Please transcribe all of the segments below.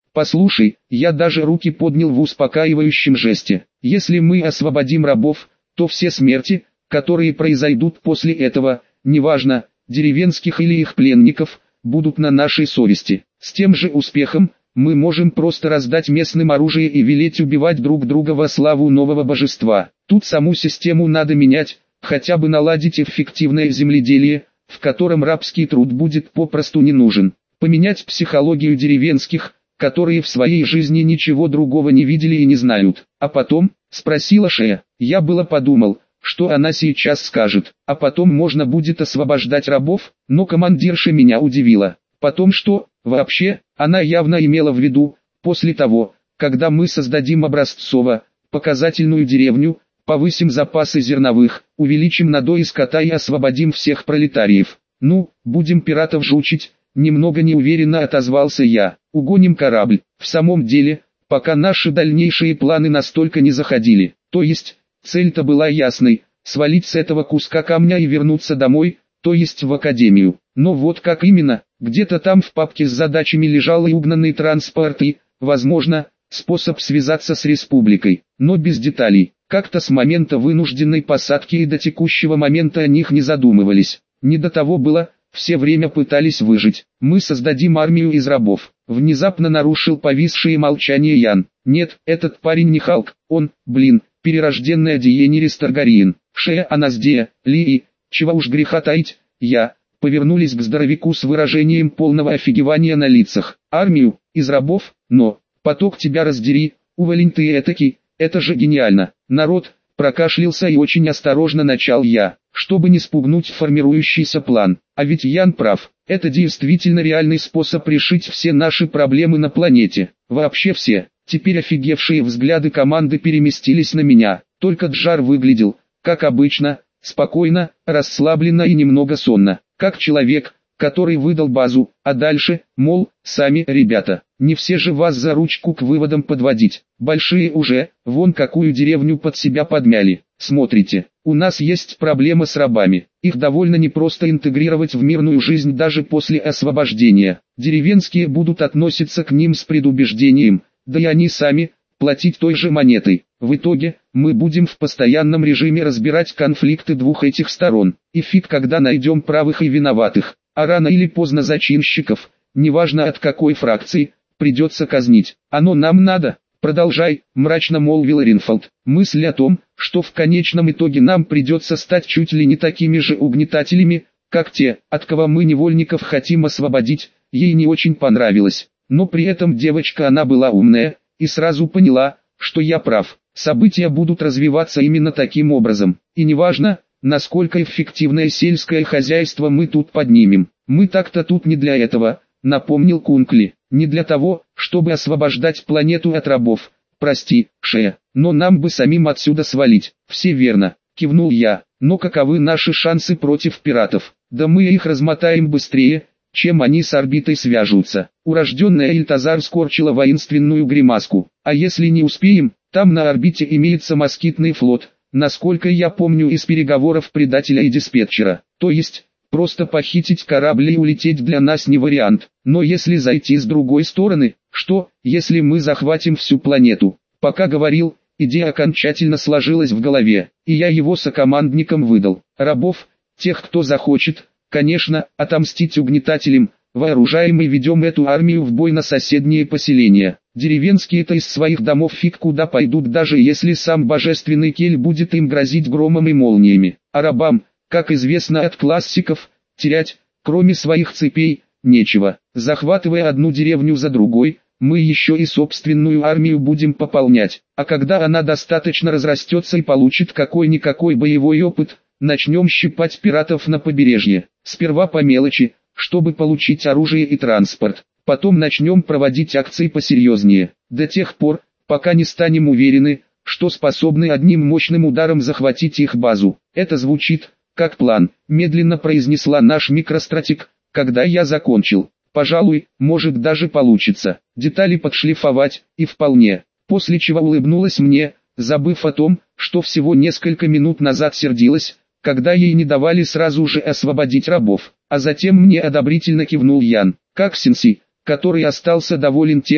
Послушай, я даже руки поднял в успокаивающем жесте. Если мы освободим рабов, то все смерти, которые произойдут после этого, неважно, деревенских или их пленников, будут на нашей совести. С тем же успехом, мы можем просто раздать местным оружие и велеть убивать друг друга во славу нового божества. Тут саму систему надо менять, хотя бы наладить эффективное земледелие, в котором рабский труд будет попросту не нужен. Поменять психологию деревенских, которые в своей жизни ничего другого не видели и не знают. А потом, спросила Шея, я было подумал, что она сейчас скажет, а потом можно будет освобождать рабов, но командирша меня удивила. Потом что, вообще, она явно имела в виду, после того, когда мы создадим образцово-показательную деревню, повысим запасы зерновых, увеличим надои скота и освободим всех пролетариев. Ну, будем пиратов жучить, немного неуверенно отозвался я. Угоним корабль. В самом деле, пока наши дальнейшие планы настолько не заходили, то есть, цель-то была ясной, свалить с этого куска камня и вернуться домой, то есть в академию. Но вот как именно, где-то там в папке с задачами лежал и угнанный транспорт и, возможно, способ связаться с республикой, но без деталей. Как-то с момента вынужденной посадки и до текущего момента о них не задумывались. Не до того было, все время пытались выжить. Мы создадим армию из рабов. Внезапно нарушил повисшее молчание Ян. Нет, этот парень не Халк, он, перерожденная Дейенерис Таргариен. Шея Аназдея, Лии, чего уж греха таить, я, повернулись к здоровяку с выражением полного офигевания на лицах. Армию, из рабов, но, поток тебя раздери, уволень ты этакий, это же гениально. Народ, прокашлялся и очень осторожно начал я, чтобы не спугнуть формирующийся план. А ведь Ян прав, это действительно реальный способ решить все наши проблемы на планете. Вообще все. Теперь офигевшие взгляды команды переместились на меня. Только Джар выглядел, как обычно, спокойно, расслабленно и немного сонно, как человек, который выдал базу, а дальше, мол, сами ребята, не все же вас за ручку к выводам подводить. Большие уже, вон какую деревню под себя подмяли. Смотрите, у нас есть проблема с рабами. Их довольно непросто интегрировать в мирную жизнь даже после освобождения. Деревенские будут относиться к ним с предубеждением, да и они сами, платить той же монетой. В итоге, мы будем в постоянном режиме разбирать конфликты двух этих сторон. И фиг когда найдем правых и виноватых. А рано или поздно зачинщиков, неважно от какой фракции, придется казнить. Оно нам надо. Продолжай, мрачно молвил Ринфолд. Мысль о том, что в конечном итоге нам придется стать чуть ли не такими же угнетателями, как те, от кого мы невольников хотим освободить, ей не очень понравилась. Но при этом девочка она была умная, и сразу поняла, что я прав. События будут развиваться именно таким образом. И неважно, насколько эффективное сельское хозяйство мы тут поднимем. Мы так-то тут не для этого, напомнил Кункли. Не для того, чтобы освобождать планету от рабов. Прости, Шея, но нам бы самим отсюда свалить. Все верно, кивнул я. Но каковы наши шансы против пиратов? Да мы их размотаем быстрее, чем они с орбитой свяжутся. Урожденная Ильтазар скорчила воинственную гримаску. А если не успеем, там на орбите имеется москитный флот, насколько я помню из переговоров предателя и диспетчера. То есть, просто похитить корабль и улететь для нас не вариант. Но если зайти с другой стороны, что, если мы захватим всю планету? Пока говорил, идея окончательно сложилась в голове, и я его сокомандникам выдал. Рабов, тех кто захочет, конечно, отомстить угнетателям, вооружаем и ведем эту армию в бой на соседние поселения. Деревенские-то из своих домов фиг куда пойдут, даже если сам божественный Кель будет им грозить громом и молниями. А рабам, как известно от классиков, терять, кроме своих цепей, нечего. Захватывая одну деревню за другой, мы еще и собственную армию будем пополнять. А когда она достаточно разрастется и получит какой-никакой боевой опыт, начнем щипать пиратов на побережье. Сперва по мелочи, чтобы получить оружие и транспорт. Потом начнем проводить акции посерьезнее. До тех пор, пока не станем уверены, что способны одним мощным ударом захватить их базу. Это звучит как план, медленно произнесла наш микростратег, когда я закончил. Пожалуй, может даже получится. Детали подшлифовать, и вполне. После чего улыбнулась мне, забыв о том, что всего несколько минут назад сердилась, когда ей не давали сразу же освободить рабов. А затем мне одобрительно кивнул Ян, как Синси, который остался доволен тем,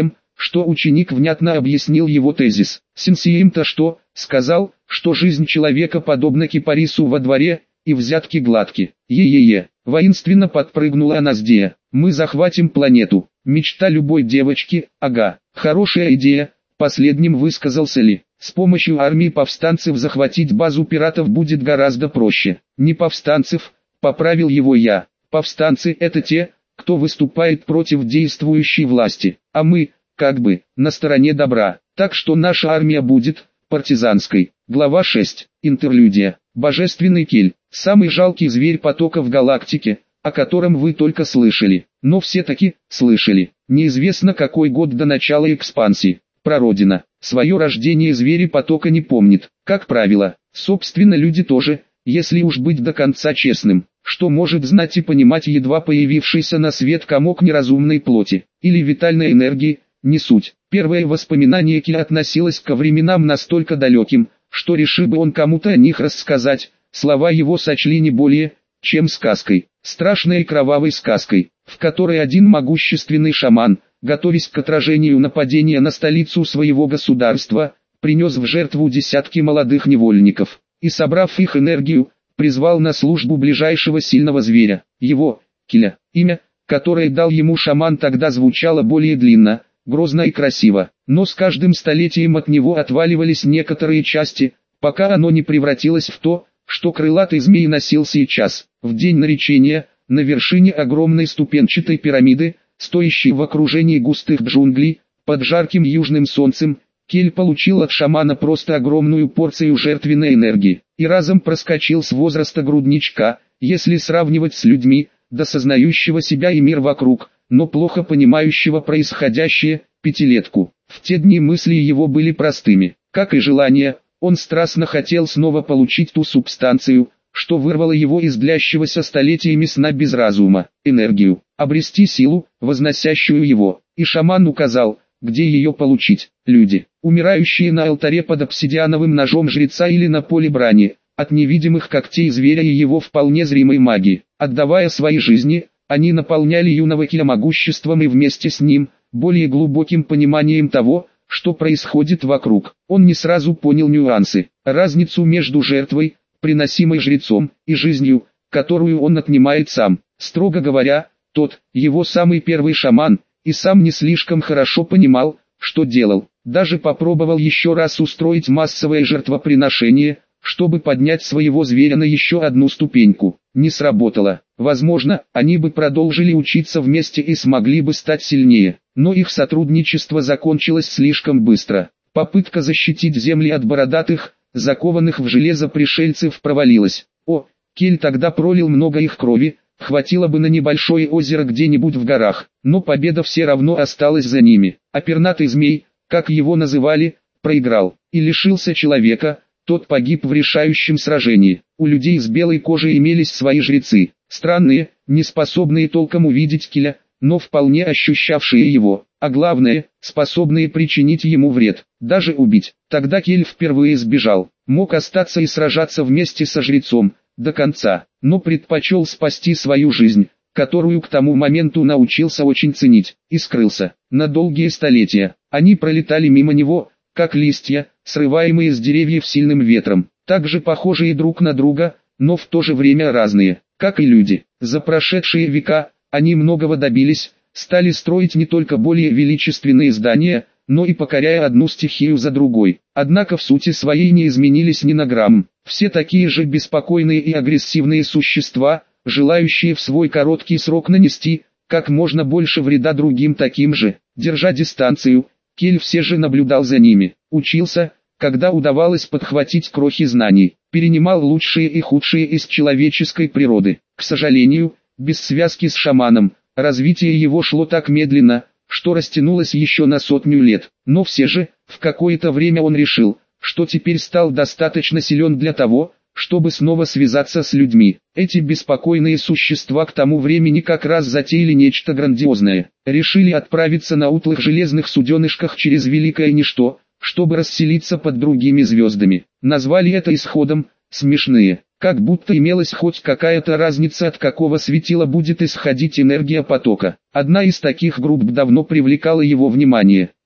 что ученик внятно объяснил его тезис. Сенсеим-то что, сказал, что жизнь человека подобна кипарису во дворе, и взятки гладки. Е-е-е, воинственно подпрыгнула Аназдея. Мы захватим планету. Мечта любой девочки, ага, хорошая идея, последним высказался Ли. С помощью армии повстанцев захватить базу пиратов будет гораздо проще. Не повстанцев, поправил его я. Повстанцы это те, кто выступает против действующей власти, а мы, как бы, на стороне добра. Так что наша армия будет партизанской. Глава 6. Интерлюдия. Божественный Кель. Самый жалкий зверь потока в галактике, о котором вы только слышали. Но все-таки слышали. Неизвестно какой год до начала экспансии. Прародина. Свое рождение звери потока не помнит. Как правило, собственно люди тоже, если уж быть до конца честным. Что может знать и понимать едва появившийся на свет комок неразумной плоти, или витальной энергии, не суть. Первое воспоминание Келя относилось ко временам настолько далеким, что решил бы он кому-то о них рассказать, слова его сочли не более, чем сказкой, страшной и кровавой сказкой, в которой один могущественный шаман, готовясь к отражению нападения на столицу своего государства, принес в жертву десятки молодых невольников, и собрав их энергию, призвал на службу ближайшего сильного зверя, его, Келя. Имя, которое дал ему шаман, тогда звучало более длинно, грозно и красиво, но с каждым столетием от него отваливались некоторые части, пока оно не превратилось в то, что крылатый змей носил сейчас. В день наречения, на вершине огромной ступенчатой пирамиды, стоящей в окружении густых джунглей, под жарким южным солнцем, Кель получил от шамана просто огромную порцию жертвенной энергии, и разом проскочил с возраста грудничка, если сравнивать с людьми, досознающего себя и мир вокруг, но плохо понимающего происходящее, пятилетку. В те дни мысли его были простыми, как и желания, он страстно хотел снова получить ту субстанцию, что вырвало его из длящегося столетиями сна без разума, энергию, обрести силу, возносящую его, и шаман указал, где ее получить. Люди, умирающие на алтаре под обсидиановым ножом жреца или на поле брани, от невидимых когтей зверя и его вполне зримой магии, отдавая свои жизни, они наполняли юного Келя могуществом и вместе с ним, более глубоким пониманием того, что происходит вокруг. Он не сразу понял нюансы, разницу между жертвой, приносимой жрецом, и жизнью, которую он отнимает сам. Строго говоря, тот, его самый первый шаман, и сам не слишком хорошо понимал, что делал. Даже попробовал еще раз устроить массовое жертвоприношение, чтобы поднять своего зверя на еще одну ступеньку. Не сработало. Возможно, они бы продолжили учиться вместе и смогли бы стать сильнее, но их сотрудничество закончилось слишком быстро. Попытка защитить земли от бородатых, закованных в железо пришельцев провалилась. Кель тогда пролил много их крови, хватило бы на небольшое озеро где-нибудь в горах, но победа все равно осталась за ними. А пернатый змей, как его называли, проиграл и лишился человека, тот погиб в решающем сражении. У людей с белой кожей имелись свои жрецы, странные, не способные толком увидеть Келя, но вполне ощущавшие его, а главное, способные причинить ему вред, даже убить. Тогда Кель впервые сбежал, мог остаться и сражаться вместе со жрецом, до конца, но предпочел спасти свою жизнь, которую к тому моменту научился очень ценить, и скрылся. На долгие столетия, они пролетали мимо него, как листья, срываемые с деревьев сильным ветром, также похожие друг на друга, но в то же время разные, как и люди. За прошедшие века, они многого добились, стали строить не только более величественные здания, но и покоряя одну стихию за другой. Однако в сути своей не изменились ни на грамм. Все такие же беспокойные и агрессивные существа, желающие в свой короткий срок нанести как можно больше вреда другим таким же. Держа дистанцию, Кель все же наблюдал за ними, учился, когда удавалось подхватить крохи знаний, перенимал лучшие и худшие из человеческой природы. К сожалению, без связки с шаманом, развитие его шло так медленно, что растянулось еще на 100 лет. Но все же, в какое-то время он решил, что теперь стал достаточно силен для того, чтобы снова связаться с людьми. Эти беспокойные существа к тому времени как раз затеяли нечто грандиозное. Решили отправиться на утлых железных суденышках через великое ничто, чтобы расселиться под другими звездами. Назвали это исходом, смешные, как будто имелась хоть какая-то разница, от какого светила будет исходить энергия потока. Одна из таких групп давно привлекала его внимание,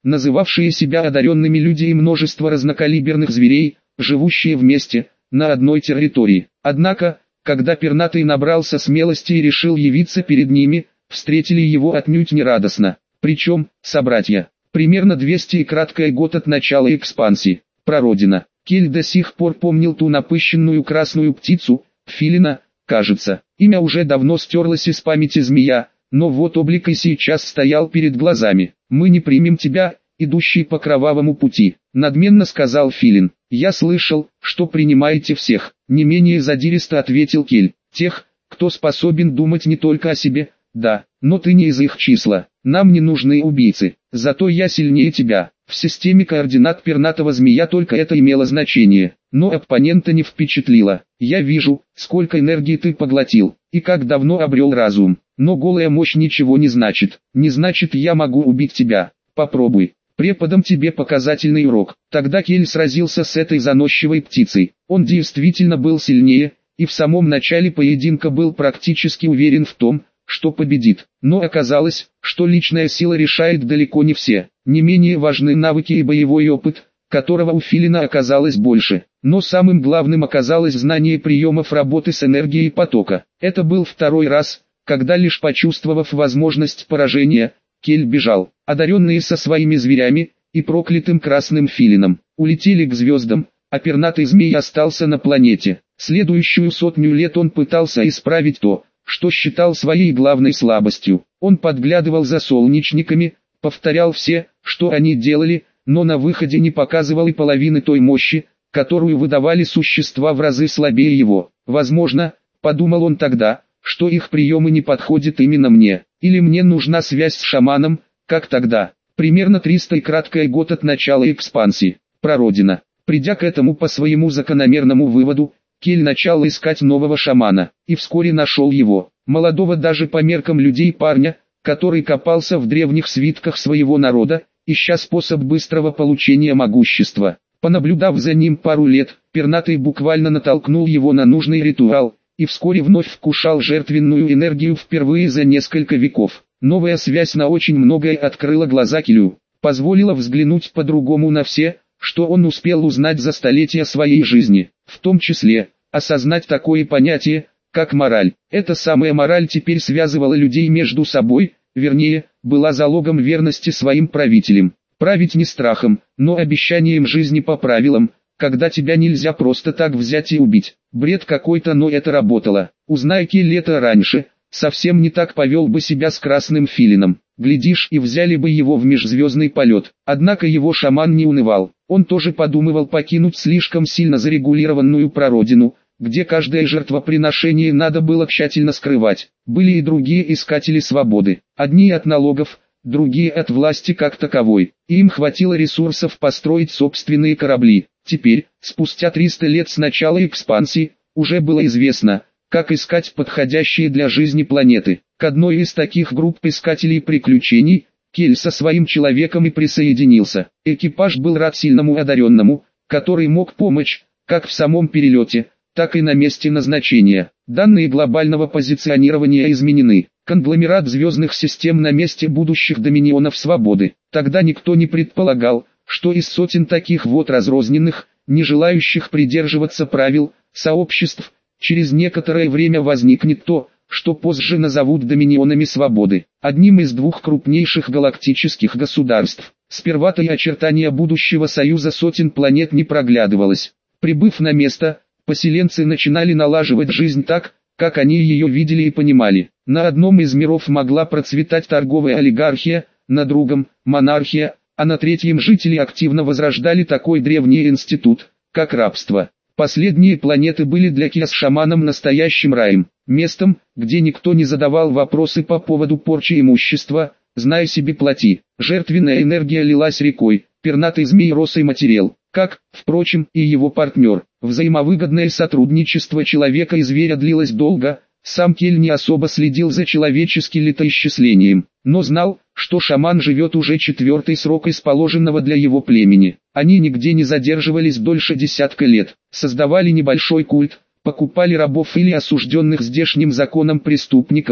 называвшие себя одаренными люди и множество разнокалиберных зверей, живущие вместе, на одной территории. Однако, когда пернатый набрался смелости и решил явиться перед ними, встретили его отнюдь не радостно. Причем, собратья, примерно 200 и краткое год от начала экспансии. Прародина. Кель до сих пор помнил ту напыщенную красную птицу, филина, кажется. Имя уже давно стерлось из памяти змея, но вот облик и сейчас стоял перед глазами. «Мы не примем тебя, идущий по кровавому пути», — надменно сказал филин. «Я слышал, что принимаете всех», — не менее задиристо ответил Кель. «Тех, кто способен думать не только о себе, да, но ты не из их числа. Нам не нужны убийцы, зато я сильнее тебя». В системе координат пернатого змея только это имело значение, но оппонента не впечатлило. «Я вижу, сколько энергии ты поглотил, и как давно обрел разум, но голая мощь ничего не значит. Не значит, я могу убить тебя. Попробуй. Преподам тебе показательный урок». Тогда Кель сразился с этой заносчивой птицей. Он действительно был сильнее, и в самом начале поединка был практически уверен в том, что победит. Но оказалось, что личная сила решает далеко не все. Не менее важны навыки и боевой опыт, которого у филина оказалось больше. Но самым главным оказалось знание приемов работы с энергией потока. Это был второй раз, когда лишь почувствовав возможность поражения, Кель бежал. Одаренные со своими зверями и проклятым красным филином улетели к звездам, а пернатый змей остался на планете. Следующую 100 лет он пытался исправить то, что считал своей главной слабостью. Он подглядывал за солнечниками, повторял все, что они делали, но на выходе не показывал и половины той мощи, которую выдавали существа в разы слабее его. Возможно, подумал он тогда, что их приемы не подходят именно мне, или мне нужна связь с шаманом, как тогда. Примерно 300 и краткое год от начала экспансии. Прародина. Придя к этому по своему закономерному выводу, Кель начал искать нового шамана, и вскоре нашел его, молодого даже по меркам людей парня, который копался в древних свитках своего народа, ища способ быстрого получения могущества. Понаблюдав за ним пару лет, пернатый буквально натолкнул его на нужный ритуал, и вскоре вновь вкушал жертвенную энергию впервые за несколько веков. Новая связь на очень многое открыла глаза Келю, позволила взглянуть по-другому на все, что он успел узнать за столетия своей жизни, в том числе, осознать такое понятие, как мораль. Эта самая мораль теперь связывала людей между собой, вернее, была залогом верности своим правителям. Править не страхом, но обещанием жизни по правилам, когда тебя нельзя просто так взять и убить. Бред какой-то, но это работало. Узнай Кель это раньше, совсем не так повел бы себя с красным филином. Глядишь, и взяли бы его в межзвездный полет. Однако его шаман не унывал. Он тоже подумывал покинуть слишком сильно зарегулированную прародину, где каждое жертвоприношение надо было тщательно скрывать. Были и другие искатели свободы. Одни от налогов, другие от власти как таковой. И им хватило ресурсов построить собственные корабли. Теперь, спустя 300 лет с начала экспансии, уже было известно, как искать подходящие для жизни планеты. К одной из таких групп искателей приключений, Кель со своим человеком и присоединился. Экипаж был рад сильному одаренному, который мог помочь, как в самом перелете, так и на месте назначения. Данные глобального позиционирования изменены. Конгломерат звездных систем на месте будущих доминионов свободы. Тогда никто не предполагал, что из сотен таких вот разрозненных, не желающих придерживаться правил, сообществ, через некоторое время возникнет то, что позже назовут доминионами свободы, одним из двух крупнейших галактических государств. Сперва-то и очертания будущего союза сотен планет не проглядывалось. Прибыв на место, поселенцы начинали налаживать жизнь так, как они ее видели и понимали. На одном из миров могла процветать торговая олигархия, на другом – монархия, а на третьем жители активно возрождали такой древний институт, как рабство. Последние планеты были для Кия с шаманом настоящим раем, местом, где никто не задавал вопросы по поводу порчи имущества, знай себе плати. Жертвенная энергия лилась рекой, пернатый змей рос и материал, как, впрочем, и его партнер. Взаимовыгодное сотрудничество человека и зверя длилось долго. Сам Кель не особо следил за человеческим летоисчислением, но знал, что шаман живет уже 4-й срок из положенного для его племени. Они нигде не задерживались дольше десятка лет, создавали небольшой культ, покупали рабов или осужденных здешним законом преступников,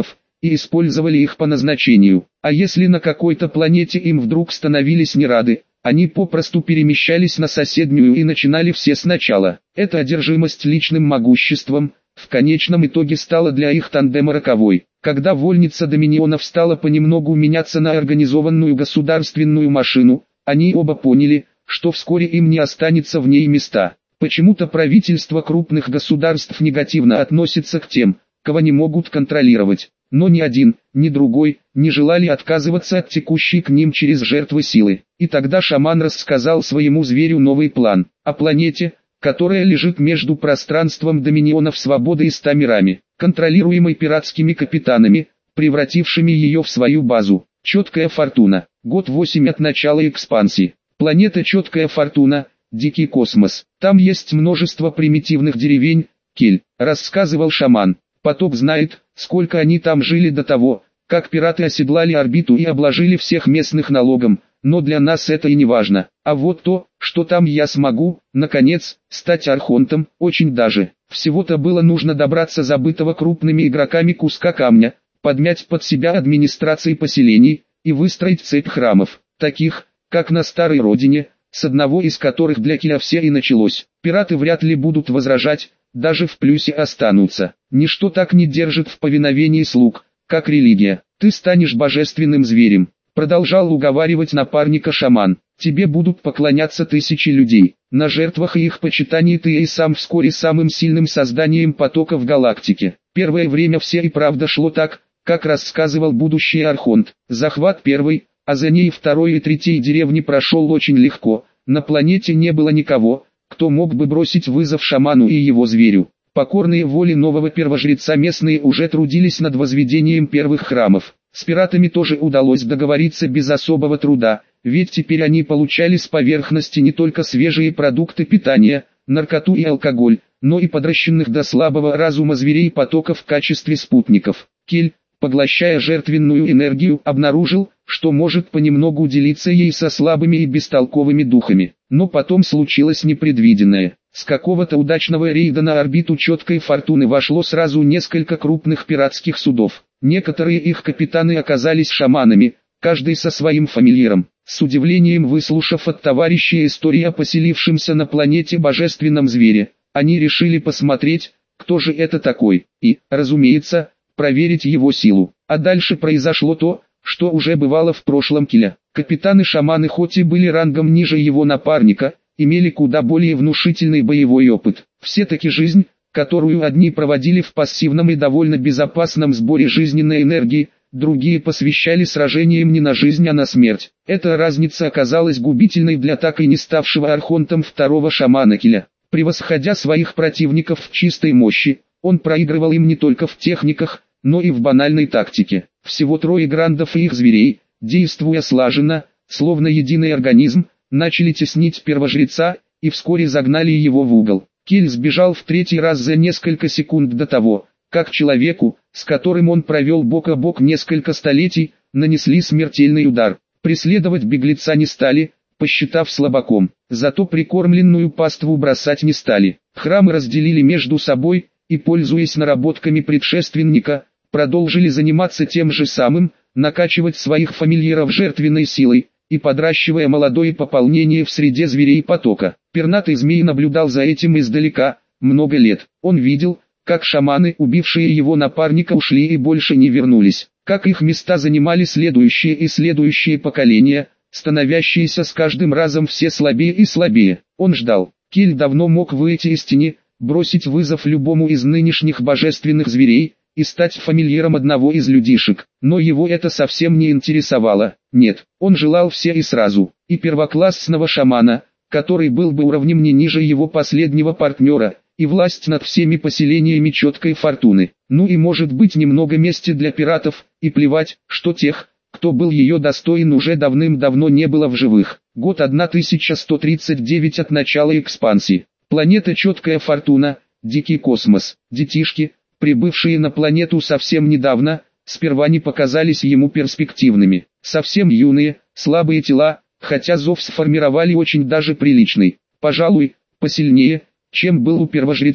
и использовали их по назначению. А если на какой-то планете им вдруг становились не рады, они попросту перемещались на соседнюю и начинали все сначала. Эта одержимость личным могуществом в конечном итоге стала для их тандема роковой. Когда вольница доминионов стала понемногу меняться на организованную государственную машину, они оба поняли, что вскоре им не останется в ней места. Почему-то правительства крупных государств негативно относятся к тем, кого не могут контролировать. Но ни один, ни другой не желали отказываться от текущей к ним через жертвы силы. И тогда шаман рассказал своему зверю новый план о планете, которая лежит между пространством доминионов свободы и 100 мирами, контролируемой пиратскими капитанами, превратившими ее в свою базу. Четкая фортуна. Год 8 от начала экспансии. Планета Четкая фортуна, дикий космос. Там есть множество примитивных деревень, Кель, рассказывал шаман. Поток знает, сколько они там жили до того, как пираты оседлали орбиту и обложили всех местных налогом, но для нас это и не важно. А вот то, что там я смогу, наконец, стать архонтом, очень даже. Всего-то было нужно добраться забытого крупными игроками куска камня, подмять под себя администрации поселений и выстроить цепь храмов, таких, как на старой родине, с одного из которых для Киля все и началось. Пираты вряд ли будут возражать, даже в плюсе останутся. Ничто так не держит в повиновении слуг, как религия. Ты станешь божественным зверем, продолжал уговаривать напарника шаман. Тебе будут поклоняться тысячи людей. На жертвах и их почитании ты и сам вскоре самым сильным созданием потока в галактике. Первое время все и правда шло так, как рассказывал будущий архонт. Захват первой, а за ней второй и третьей деревни прошел очень легко. На планете не было никого, кто мог бы бросить вызов шаману и его зверю. Покорные воле нового первожреца местные уже трудились над возведением первых храмов. С пиратами тоже удалось договориться без особого труда, ведь теперь они получали с поверхности не только свежие продукты питания, наркоту и алкоголь, но и подращенных до слабого разума зверей потока в качестве спутников. Кель, поглощая жертвенную энергию, обнаружил, что может понемногу делиться ей со слабыми и бестолковыми духами. Но потом случилось непредвиденное. С какого-то удачного рейда на орбиту Четкой фортуны вошло сразу несколько крупных пиратских судов. Некоторые их капитаны оказались шаманами, каждый со своим фамильяром. С удивлением выслушав от товарища историю о поселившемся на планете божественном звере, они решили посмотреть, кто же это такой, и, разумеется, проверить его силу. А дальше произошло то, что уже бывало в прошлом Киля. Капитаны-шаманы хоть и были рангом ниже его напарника, имели куда более внушительный боевой опыт. Все-таки жизнь, которую одни проводили в пассивном и довольно безопасном сборе жизненной энергии, другие посвящали сражениям не на жизнь, а на смерть. Эта разница оказалась губительной для так и не ставшего архонтом второго шамана Киля. Превосходя своих противников в чистой мощи, он проигрывал им не только в техниках, но и в банальной тактике. Всего трое грандов и их зверей, действуя слаженно, словно единый организм, начали теснить первожреца, и вскоре загнали его в угол. Кель сбежал в третий раз за несколько секунд до того, как человеку, с которым он провел бок о бок несколько столетий, нанесли смертельный удар. Преследовать беглеца не стали, посчитав слабаком, зато прикормленную паству бросать не стали. Храмы разделили между собой, и, пользуясь наработками предшественника, продолжили заниматься тем же самым, накачивать своих фамильяров жертвенной силой, и подращивая молодое пополнение в среде зверей потока. Пернатый змей наблюдал за этим издалека, много лет. Он видел, как шаманы, убившие его напарника, ушли и больше не вернулись, как их места занимали следующие и следующие поколения, становящиеся с каждым разом все слабее и слабее. Он ждал. Кель давно мог выйти из тени, бросить вызов любому из нынешних божественных зверей, и стать фамильяром одного из людишек, но его это совсем не интересовало. Нет, он желал все и сразу, и первоклассного шамана, который был бы уровнем не ниже его последнего партнера, и власть над всеми поселениями Четкой фортуны. Ну и может быть немного мести для пиратов, и плевать, что тех, кто был ее достоин, уже давным-давно не было в живых. Год 1139 от начала экспансии. Планета Четкая фортуна, дикий космос. Детишки, прибывшие на планету совсем недавно, сперва не показались ему перспективными. Совсем юные, слабые тела, хотя зов сформировали очень даже приличный, пожалуй, посильнее, чем был у первожреца.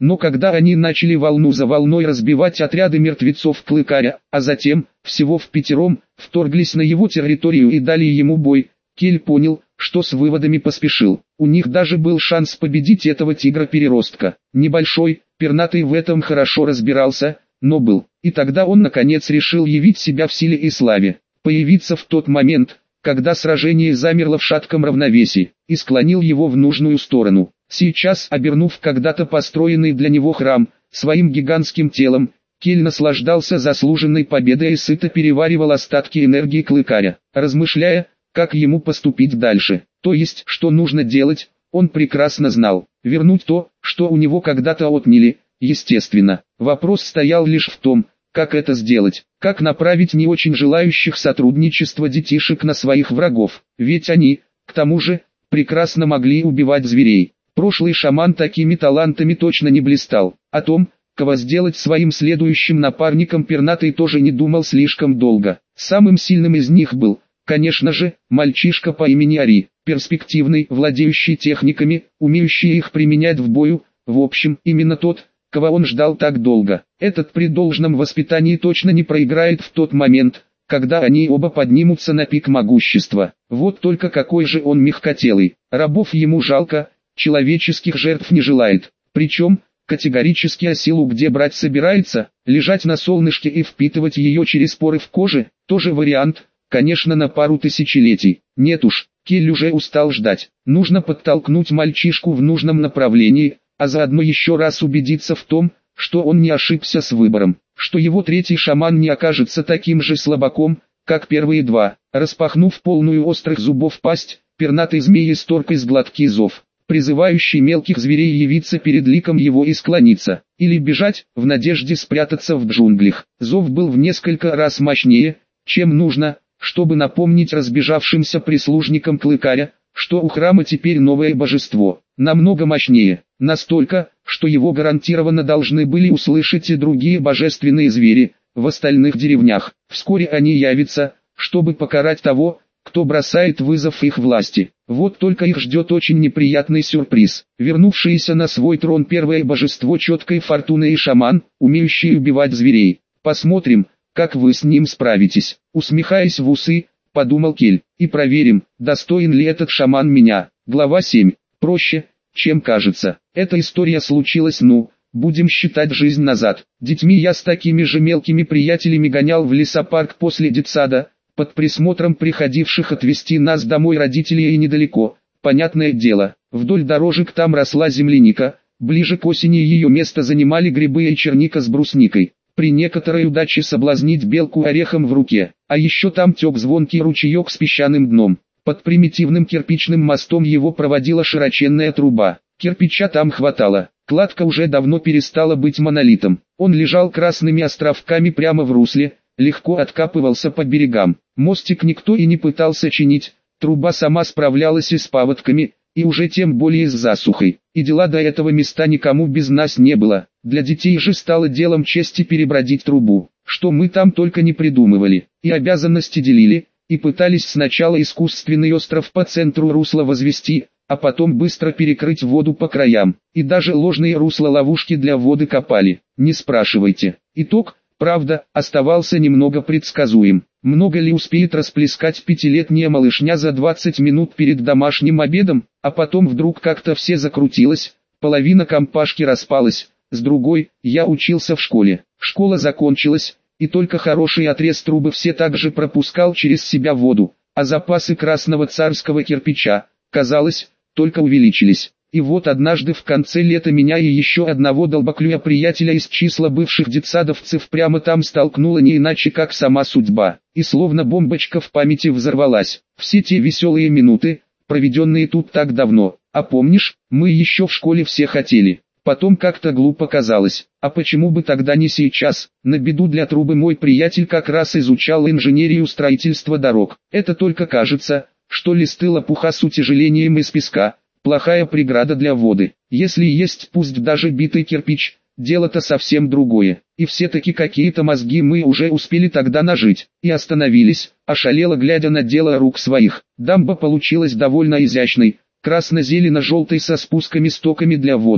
Но когда они начали волну за волной разбивать отряды мертвецов Клыкаря, а затем, всего впятером, вторглись на его территорию и дали ему бой, Кель понял, что с выводами поспешил. У них даже был шанс победить этого тигра-переростка. Небольшой, пернатый в этом хорошо разбирался, но был. И тогда он наконец решил явить себя в силе и славе. Появиться в тот момент, когда сражение замерло в шатком равновесии, и склонил его в нужную сторону. Сейчас, обернув когда-то построенный для него храм, своим гигантским телом, Кель наслаждался заслуженной победой и сыто переваривал остатки энергии Клыкаря, размышляя, как ему поступить дальше. То есть, что нужно делать, он прекрасно знал. Вернуть то, что у него когда-то отняли, естественно. Вопрос стоял лишь в том, как это сделать, как направить не очень желающих сотрудничества детишек на своих врагов, ведь они, к тому же, прекрасно могли убивать зверей. Прошлый шаман такими талантами точно не блистал. О том, кого сделать своим следующим напарником, пернатый тоже не думал слишком долго. Самым сильным из них был, конечно же, мальчишка по имени Ари, перспективный, владеющий техниками, умеющий их применять в бою, в общем, именно тот, кого он ждал так долго. Этот при должном воспитании точно не проиграет в тот момент, когда они оба поднимутся на пик могущества. Вот только какой же он мягкотелый, рабов ему жалко, человеческих жертв не желает. Причем, категорически, а силу где брать собирается, лежать на солнышке и впитывать ее через поры в коже, тоже вариант, конечно, на пару тысячелетий. Нет уж, Кель уже устал ждать. Нужно подтолкнуть мальчишку в нужном направлении, а заодно еще раз убедиться в том, что он не ошибся с выбором, что его третий шаман не окажется таким же слабаком, как первые два. Распахнув полную острых зубов пасть, пернатый змей исторг из глотки зов, призывающий мелких зверей явиться перед ликом его и склониться, или бежать, в надежде спрятаться в джунглях. Зов был в несколько раз мощнее, чем нужно, чтобы напомнить разбежавшимся прислужникам Клыкаря, что у храма теперь новое божество, намного мощнее, настолько, что его гарантированно должны были услышать и другие божественные звери, в остальных деревнях. Вскоре они явятся, чтобы покарать того, кто бросает вызов их власти. Вот только их ждет очень неприятный сюрприз. Вернувшееся на свой трон первое божество четкой фортуны и шаман, умеющий убивать зверей. Посмотрим, как вы с ним справитесь. Усмехаясь в усы, подумал Кель, и проверим, достоин ли этот шаман меня. Глава 7. Проще, чем кажется. Эта история случилась, будем считать жизнь назад. Детьми я с такими же мелкими приятелями гонял в лесопарк после детсада, под присмотром приходивших отвезти нас домой родителей, и недалеко, понятное дело, вдоль дорожек там росла земляника, ближе к осени ее место занимали грибы и черника с брусникой. При некоторой удаче соблазнить белку орехом в руке, а еще там тек звонкий ручеек с песчаным дном. Под примитивным кирпичным мостом его проводила широченная труба. Кирпича там хватало, кладка уже давно перестала быть монолитом. Он лежал красными островками прямо в русле, легко откапывался по берегам. Мостик никто и не пытался чинить, труба сама справлялась и с паводками, и уже тем более с засухой. И дела до этого места никому без нас не было. Для детей же стало делом чести перебродить трубу, что мы там только не придумывали, и обязанности делили, и пытались сначала искусственный остров по центру русла возвести, а потом быстро перекрыть воду по краям, и даже ложные русла-ловушки для воды копали. Не спрашивайте. Итог, правда, оставался немного предсказуем. Много ли успеет расплескать пятилетняя малышня за 20 минут перед домашним обедом, а потом вдруг как-то все закрутилось, половина компашки распалась, с другой, я учился в школе. Школа закончилась, и только хороший отрез трубы все так же пропускал через себя воду, а запасы красного царского кирпича, казалось, только увеличились. И вот однажды в конце лета меня и еще одного долбоклюя-приятеля из числа бывших детсадовцев прямо там столкнула не иначе как сама судьба, и словно бомбочка в памяти взорвалась. Все те веселые минуты, проведенные тут так давно, а помнишь, мы еще в школе все хотели. Потом как-то глупо казалось, а почему бы тогда не сейчас? На беду для трубы мой приятель как раз изучал инженерию строительства дорог. Это только кажется, что листы лопуха с утяжелением из песка, плохая преграда для воды. Если есть пусть даже битый кирпич, дело-то совсем другое. И все-таки какие-то мозги мы уже успели тогда нажить. И остановились, ошалело глядя на дело рук своих. Дамба получилась довольно изящной, красно-зелено-желтой со спусками-стоками для воды.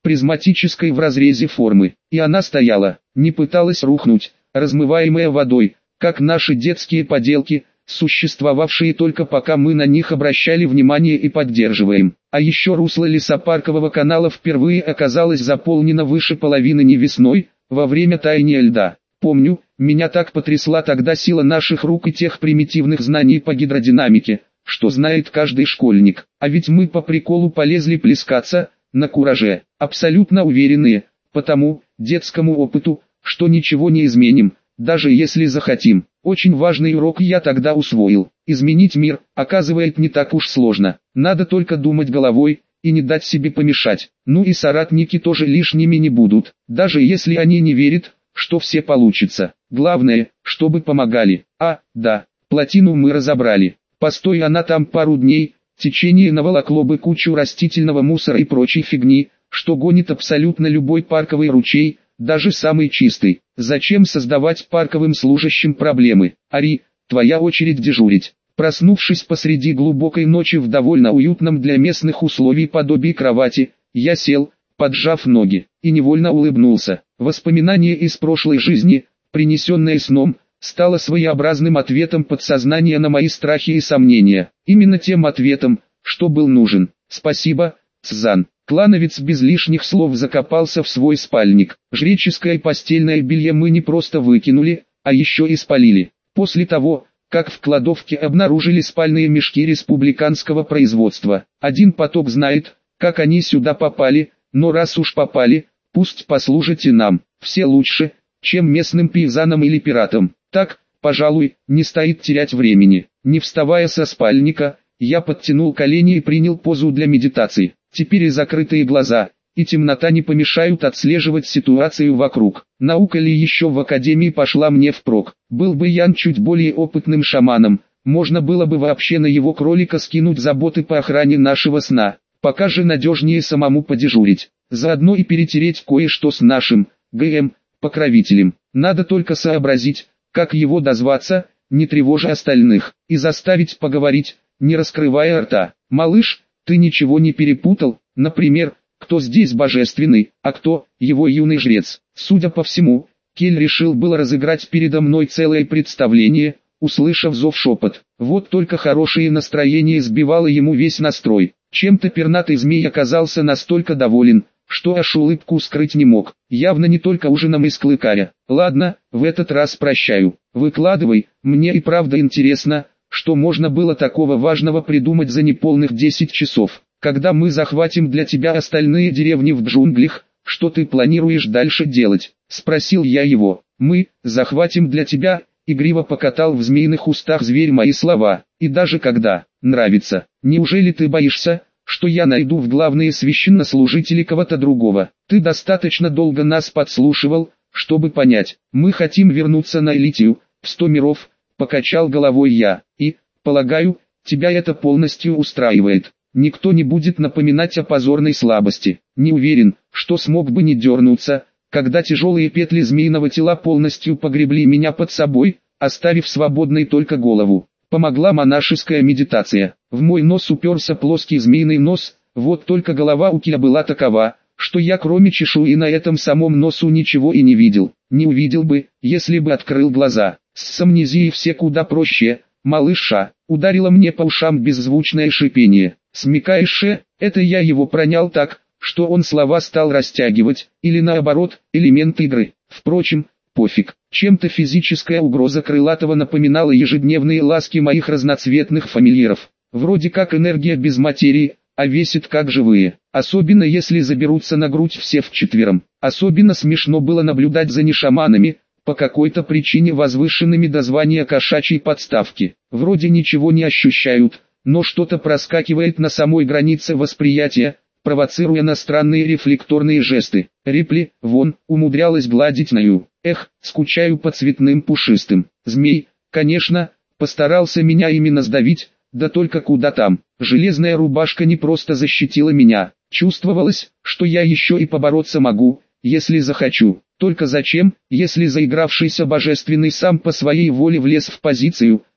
призматической в разрезе формы, и она стояла, не пыталась рухнуть, размываемая водой, как наши детские поделки, существовавшие только пока мы на них обращали внимание и поддерживаем. А еще русло лесопаркового канала впервые оказалось заполнено выше половины не весной, во время таяния льда. Помню, меня так потрясла тогда сила наших рук и тех примитивных знаний по гидродинамике, что знает каждый школьник. А ведь мы по приколу полезли плескаться, на кураже, абсолютно уверенные, по тому детскому опыту, что ничего не изменим, даже если захотим. Очень важный урок я тогда усвоил. Изменить мир, оказывается, не так уж сложно. Надо только думать головой и не дать себе помешать. Ну и соратники тоже лишними не будут, даже если они не верят, что все получится. Главное, чтобы помогали. Да, плотину мы разобрали. Постой она там пару дней, течение наволокло бы кучу растительного мусора и прочей фигни, что гонит абсолютно любой парковый ручей, даже самый чистый. Зачем создавать парковым служащим проблемы? Ари, твоя очередь дежурить. Проснувшись посреди глубокой ночи в довольно уютном для местных условий подобии кровати, я сел, поджав ноги, и невольно улыбнулся. Воспоминание из прошлой жизни, принесенное сном, стало своеобразным ответом подсознания на мои страхи и сомнения. Именно тем ответом, что был нужен. Спасибо, Цзан. Клановец без лишних слов закопался в свой спальник. Жреческое постельное белье мы не просто выкинули, а еще и спалили. После того, как в кладовке обнаружили спальные мешки республиканского производства. Один поток знает, как они сюда попали, но раз уж попали, пусть послужат и нам. Все лучше, чем местным пейзанам или пиратам. Так, пожалуй, не стоит терять времени. Не вставая со спальника, я подтянул колени и принял позу для медитации. Теперь и закрытые глаза, и темнота не помешают отслеживать ситуацию вокруг. Наука ли еще в академии пошла мне впрок. Был бы Ян чуть более опытным шаманом, можно было бы вообще на его кролика скинуть заботы по охране нашего сна. Пока же надежнее самому подежурить. Заодно и перетереть кое-что с нашим, покровителем. Надо только сообразить, как его дозваться, не тревожа остальных, и заставить поговорить, не раскрывая рта. Малыш, ты ничего не перепутал, например, кто здесь божественный, а кто, его юный жрец. Судя по всему, Кель решил было разыграть передо мной целое представление, услышав зов-шепот. Вот только хорошее настроение сбивало ему весь настрой. Чем-то пернатый змей оказался настолько доволен, что аж улыбку скрыть не мог. Явно не только ужином из клыкаря. Ладно, в этот раз прощаю. Выкладывай, мне и правда интересно, что можно было такого важного придумать за неполных 10 часов. Когда мы захватим для тебя остальные деревни в джунглях, что ты планируешь дальше делать? Спросил я его. Мы захватим для тебя, игриво покатал в змеиных устах зверь мои слова. И даже когда нравится. Неужели ты боишься, что я найду в главные священнослужители кого-то другого? Ты достаточно долго нас подслушивал, чтобы понять. Мы хотим вернуться на Элитию, в 100 миров, покачал головой я. И, полагаю, тебя это полностью устраивает. Никто не будет напоминать о позорной слабости. Не уверен, что смог бы не дернуться, когда тяжелые петли змеиного тела полностью погребли меня под собой, оставив свободной только голову. Помогла монашеская медитация. В мой нос уперся плоский змеиный нос, вот только голова у Киля была такова, что я кроме чешуи на этом самом носу ничего и не видел. Не увидел бы, если бы открыл глаза. С амнезией все куда проще, малыша. Ударило мне по ушам беззвучное шипение. Смекаешь, это я его пронял так, что он слова стал растягивать, или наоборот, элемент игры. Впрочем, пофиг. Чем-то физическая угроза крылатого напоминала ежедневные ласки моих разноцветных фамильяров. Вроде как энергия без материи, а весит как живые. Особенно если заберутся на грудь все вчетвером. Особенно смешно было наблюдать за нешаманами, по какой-то причине возвышенными до звания кошачьей подставки. Вроде ничего не ощущают, но что-то проскакивает на самой границе восприятия, провоцируя на странные рефлекторные жесты. Рипли, вон, умудрялась гладить Наю. Эх, скучаю по цветным пушистым. Змей, конечно, постарался меня именно сдавить, да только куда там. Железная рубашка не просто защитила меня. Чувствовалось, что я еще и побороться могу, если захочу. Только зачем, если заигравшийся божественный сам по своей воле влез в позицию,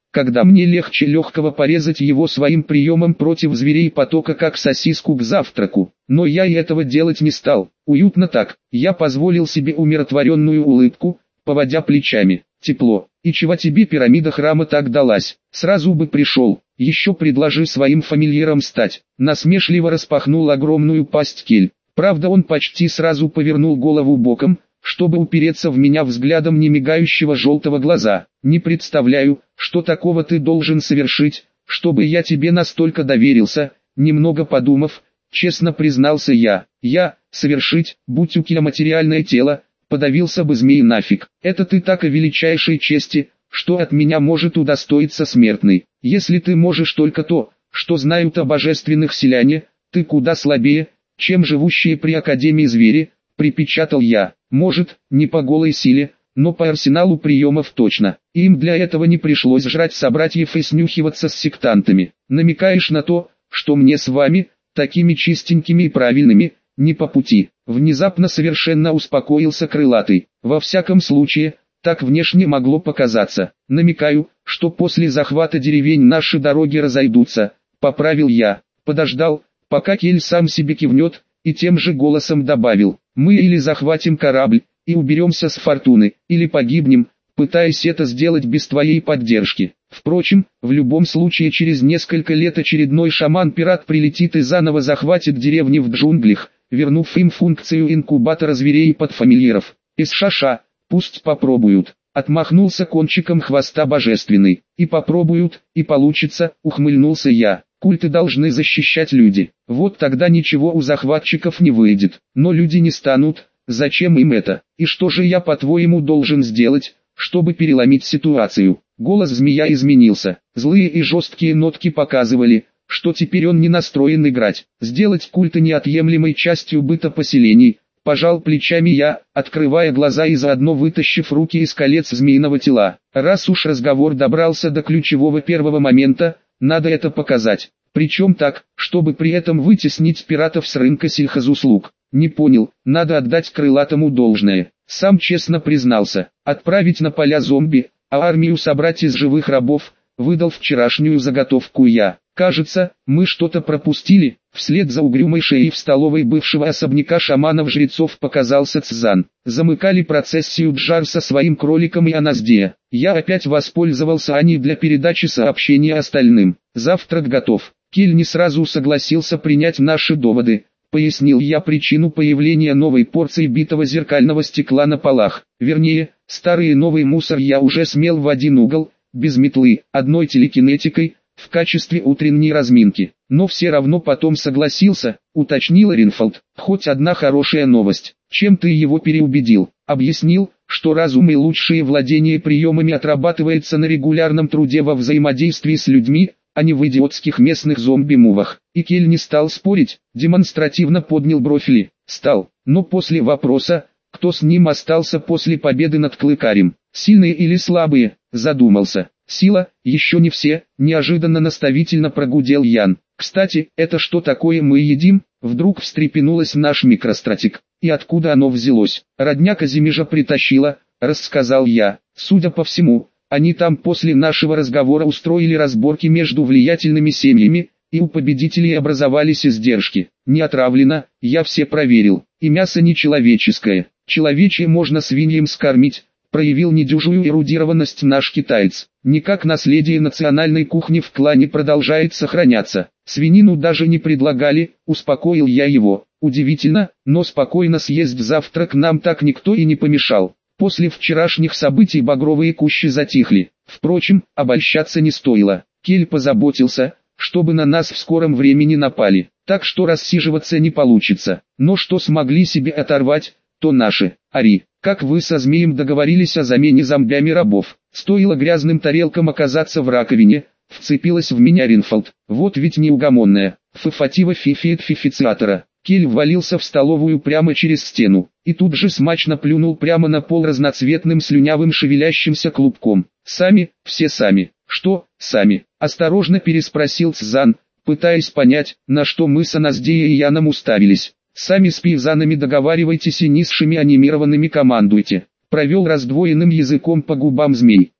когда мне легче легкого порезать его своим приемом против зверей потока как сосиску к завтраку. Но я и этого делать не стал. Уютно так, я позволил себе умиротворенную улыбку, поводя плечами. Тепло. И чего тебе пирамида храма так далась? Сразу бы пришел. Еще предложи своим фамильярам стать. Насмешливо распахнул огромную пасть Кель. Правда, он почти сразу повернул голову боком, чтобы упереться в меня взглядом немигающего желтого глаза. Не представляю, что такого ты должен совершить, чтобы я тебе настолько доверился. Немного подумав, честно признался я. Совершить, будь у Киля материальное тело, подавился бы змей нафиг. Это ты так о величайшей чести, что от меня может удостоиться смертный. Если ты можешь только то, что знают о божественных селяне, ты куда слабее, чем живущие при Академии звери, припечатал я. Может, не по голой силе, но по арсеналу приемов точно. Им для этого не пришлось жрать собратьев и снюхиваться с сектантами. Намекаешь на то, что мне с вами, такими чистенькими и правильными, не по пути. Внезапно совершенно успокоился крылатый. Во всяком случае, так внешне могло показаться. Намекаю, что после захвата деревень наши дороги разойдутся, поправил я. Подождал, пока Кель сам себе кивнет, и тем же голосом добавил: мы или захватим корабль, и уберемся с Фортуны, или погибнем, пытаясь это сделать без твоей поддержки. Впрочем, в любом случае через несколько лет очередной шаман-пират прилетит и заново захватит деревни в джунглях, вернув им функцию инкубатора зверей под фамильяров. Из шаша, пусть попробуют. Отмахнулся кончиком хвоста божественный. И попробуют, и получится, ухмыльнулся я. Культы должны защищать люди. Вот тогда ничего у захватчиков не выйдет. Но люди не станут, зачем им это? И что же я, по-твоему, должен сделать, чтобы переломить ситуацию? Голос змея изменился. Злые и жесткие нотки показывали, что теперь он не настроен играть. Сделать культы неотъемлемой частью быта поселений. Пожал плечами я, открывая глаза и заодно вытащив руки из колец змеиного тела. Раз уж разговор добрался до ключевого первого момента, надо это показать. Причем так, чтобы при этом вытеснить пиратов с рынка сельхозуслуг. Не понял, надо отдать крылатому должное. Сам честно признался, отправить на поля зомби, а армию собрать из живых рабов, выдал вчерашнюю заготовку я. Кажется, мы что-то пропустили. Вслед за угрюмой шеей в столовой бывшего особняка шаманов-жрецов показался Цзан. Замыкали процессию Джар со своим кроликом и Аназдея. Я опять воспользовался Аней для передачи сообщения остальным. Завтрак готов. Кель не сразу согласился принять наши доводы. Пояснил я причину появления новой порции битого зеркального стекла на полах. Вернее, старый и новый мусор я уже смел в один угол, без метлы, одной телекинетикой, в качестве утренней разминки. Но все равно потом согласился, уточнил Ринфолд. Хоть одна хорошая новость. Чем ты его переубедил? Объяснил, что разум и лучшие владения приемами отрабатывается на регулярном труде во взаимодействии с людьми, а не в идиотских местных зомби-мувах. И Кель не стал спорить, демонстративно поднял бровь Ли. Стал, но после вопроса, кто с ним остался после победы над Клыкарем, сильные или слабые, задумался. Сила, еще не все, неожиданно наставительно прогудел Ян. Кстати, это что такое мы едим? Вдруг встрепенулась наш микростратик. И откуда оно взялось? Родня Казимежа притащила, рассказал я. Судя по всему, они там после нашего разговора устроили разборки между влиятельными семьями, и у победителей образовались издержки. Не отравлено, я все проверил. И мясо не человеческое. Человечье можно свиньям скормить, проявил недюжую эрудированность наш китаец. Никак наследие национальной кухни в клане продолжает сохраняться. Свинину даже не предлагали, успокоил я его. Удивительно, но спокойно съесть завтрак нам так никто и не помешал. После вчерашних событий багровые кущи затихли. Впрочем, обольщаться не стоило. Кель позаботился, чтобы на нас в скором времени напали. Так что рассиживаться не получится. Но что смогли себе оторвать, то наши. Ари, как вы со змеем договорились о замене зомбями рабов? Стоило грязным тарелкам оказаться в раковине, вцепилась в меня Ринфолд. Вот ведь неугомонная. Фифатива фифиет фифициатора. Кель ввалился в столовую прямо через стену, и тут же смачно плюнул прямо на пол разноцветным слюнявым шевелящимся клубком. Сами, все сами. Что, сами? Осторожно переспросил Цзан, пытаясь понять, на что мы с Аназдеей и Яном уставились. Сами с пейзанами договаривайтесь и низшими анимированными командуйте. Провел раздвоенным языком по губам змей.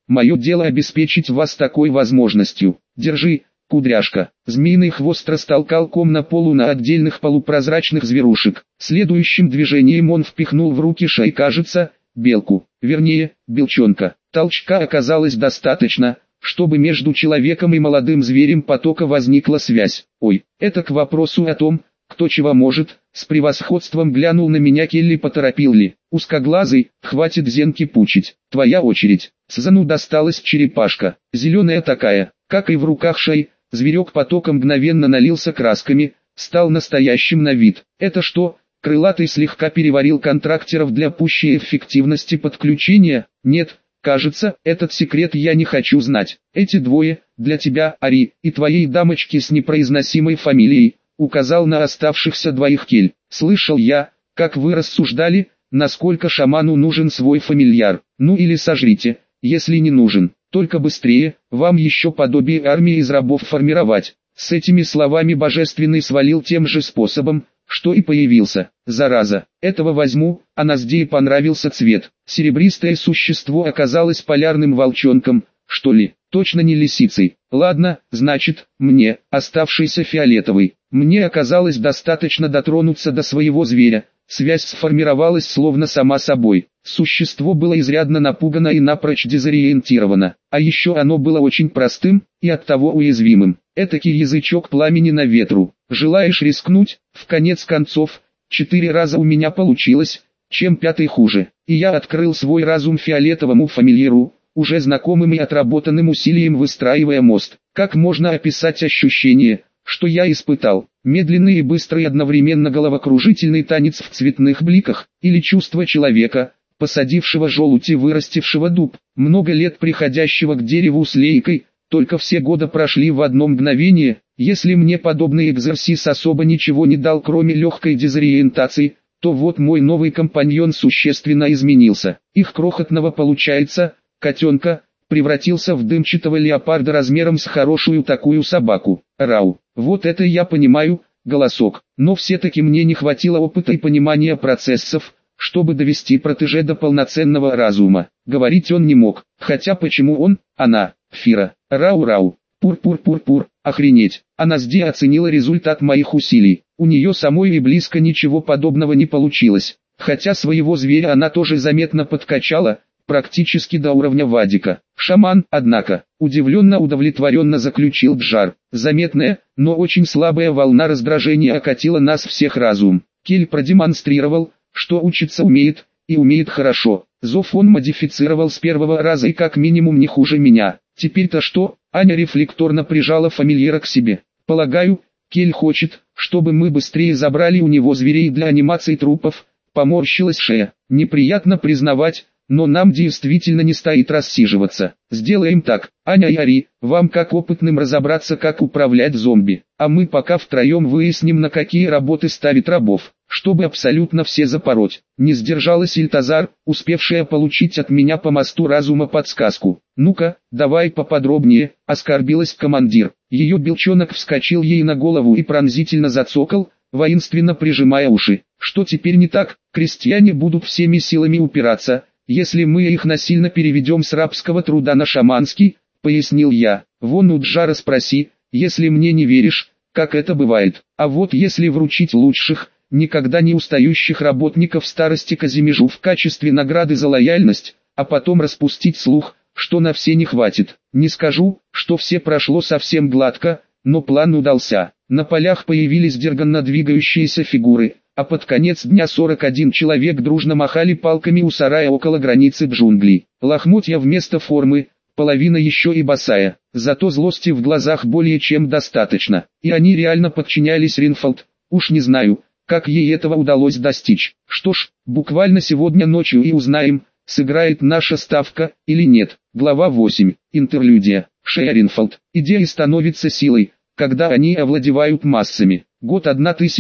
Мое дело обеспечить вас такой возможностью. Держи, кудряшка. Змеиный хвост растолкал ком на полу на отдельных полупрозрачных зверушек. Следующим движением он впихнул в руки шей, кажется, белку, вернее, белчонка. Толчка оказалось достаточно, чтобы между человеком и молодым зверем потока возникла связь. Ой, это к вопросу о том, кто чего может, с превосходством глянул на меня Келли, поторопил ли. Узкоглазый, хватит зенки пучить, твоя очередь. Сазану досталась черепашка, зеленая такая, как и в руках шей. Зверек потоком мгновенно налился красками, стал настоящим на вид. Это что? Крылатый слегка переварил контрактеров для пущей эффективности подключения? Нет, кажется, этот секрет я не хочу знать. Эти двое, для тебя, Ари, и твоей дамочки с непроизносимой фамилией, указал на оставшихся двоих Кель. Слышал я, как вы рассуждали, насколько шаману нужен свой фамильяр. Ну или сожрите, если не нужен. Только быстрее, вам еще подобие армии из рабов формировать. С этими словами Божественный свалил тем же способом, что и появился. Зараза, этого возьму, а Наздее понравился цвет. Серебристое существо оказалось полярным волчонком, что ли, точно не лисицей. Ладно, значит, мне, оставшийся фиолетовый. Мне оказалось достаточно дотронуться до своего зверя. Связь сформировалась словно сама собой. Существо было изрядно напугано и напрочь дезориентировано. А еще оно было очень простым, и оттого уязвимым. Этакий язычок пламени на ветру. Желаешь рискнуть? В конец концов, 4 раза у меня получилось, чем 5-й хуже. И я открыл свой разум фиолетовому фамильяру, уже знакомым и отработанным усилием выстраивая мост. Как можно описать ощущение, что я испытал? Медленный и быстрый одновременно головокружительный танец в цветных бликах, или чувство человека, посадившего желудь и вырастившего дуб, много лет приходящего к дереву с лейкой, только все годы прошли в одно мгновение. Если мне подобный экзерсис особо ничего не дал, кроме легкой дезориентации, то вот мой новый компаньон существенно изменился. Их крохотного, получается, котенка, превратился в дымчатого леопарда размером с хорошую такую собаку. Рау, вот это я понимаю, голосок, но все-таки мне не хватило опыта и понимания процессов, чтобы довести протеже до полноценного разума. Говорить он не мог, хотя почему он, она, Фира, рау-рау, пур-пур-пур-пур, охренеть. Она здесь оценила результат моих усилий, у нее самой и близко ничего подобного не получилось, хотя своего зверя она тоже заметно подкачала, практически до уровня Вадика. Шаман, однако, удивленно-удовлетворенно заключил Джар. Заметная, но очень слабая волна раздражения окатила нас всех разум. Кель продемонстрировал, что учиться умеет, и умеет хорошо. Зов он модифицировал с первого раза и как минимум не хуже меня. Теперь-то что? Аня рефлекторно прижала фамильяра к себе. Полагаю, Кель хочет, чтобы мы быстрее забрали у него зверей для анимации трупов. Поморщилась Шея. Неприятно признавать, но нам действительно не стоит рассиживаться. Сделаем так, Аня и Ари, вам как опытным разобраться, как управлять зомби, а мы пока втроем выясним, на какие работы ставить рабов, чтобы абсолютно все запороть. Не сдержалась Ильтазар, успевшая получить от меня по мосту разума подсказку. Ну-ка, давай поподробнее, оскорбилась командир. Ее белчонок вскочил ей на голову и пронзительно зацокал, воинственно прижимая уши. Что теперь не так? Крестьяне будут всеми силами упираться, если мы их насильно переведем с рабского труда на шаманский, пояснил я. Вон у Джара спроси, если мне не веришь, как это бывает. А вот если вручить лучших, никогда не устающих работников старости Казимежу в качестве награды за лояльность, а потом распустить слух, что на все не хватит. Не скажу, что все прошло совсем гладко, но план удался. На полях появились дерганно двигающиеся фигуры, а под конец дня 41 человек дружно махали палками у сарая около границы джунглей. Лохмотья вместо формы, половина еще и босая, зато злости в глазах более чем достаточно. И они реально подчинялись Ринфолд. Уж не знаю, как ей этого удалось достичь. Что ж, буквально сегодня ночью и узнаем, сыграет наша ставка или нет. Глава 8. Интерлюдия. Шея Ринфолд. Идея становится силой, когда они овладевают массами. Год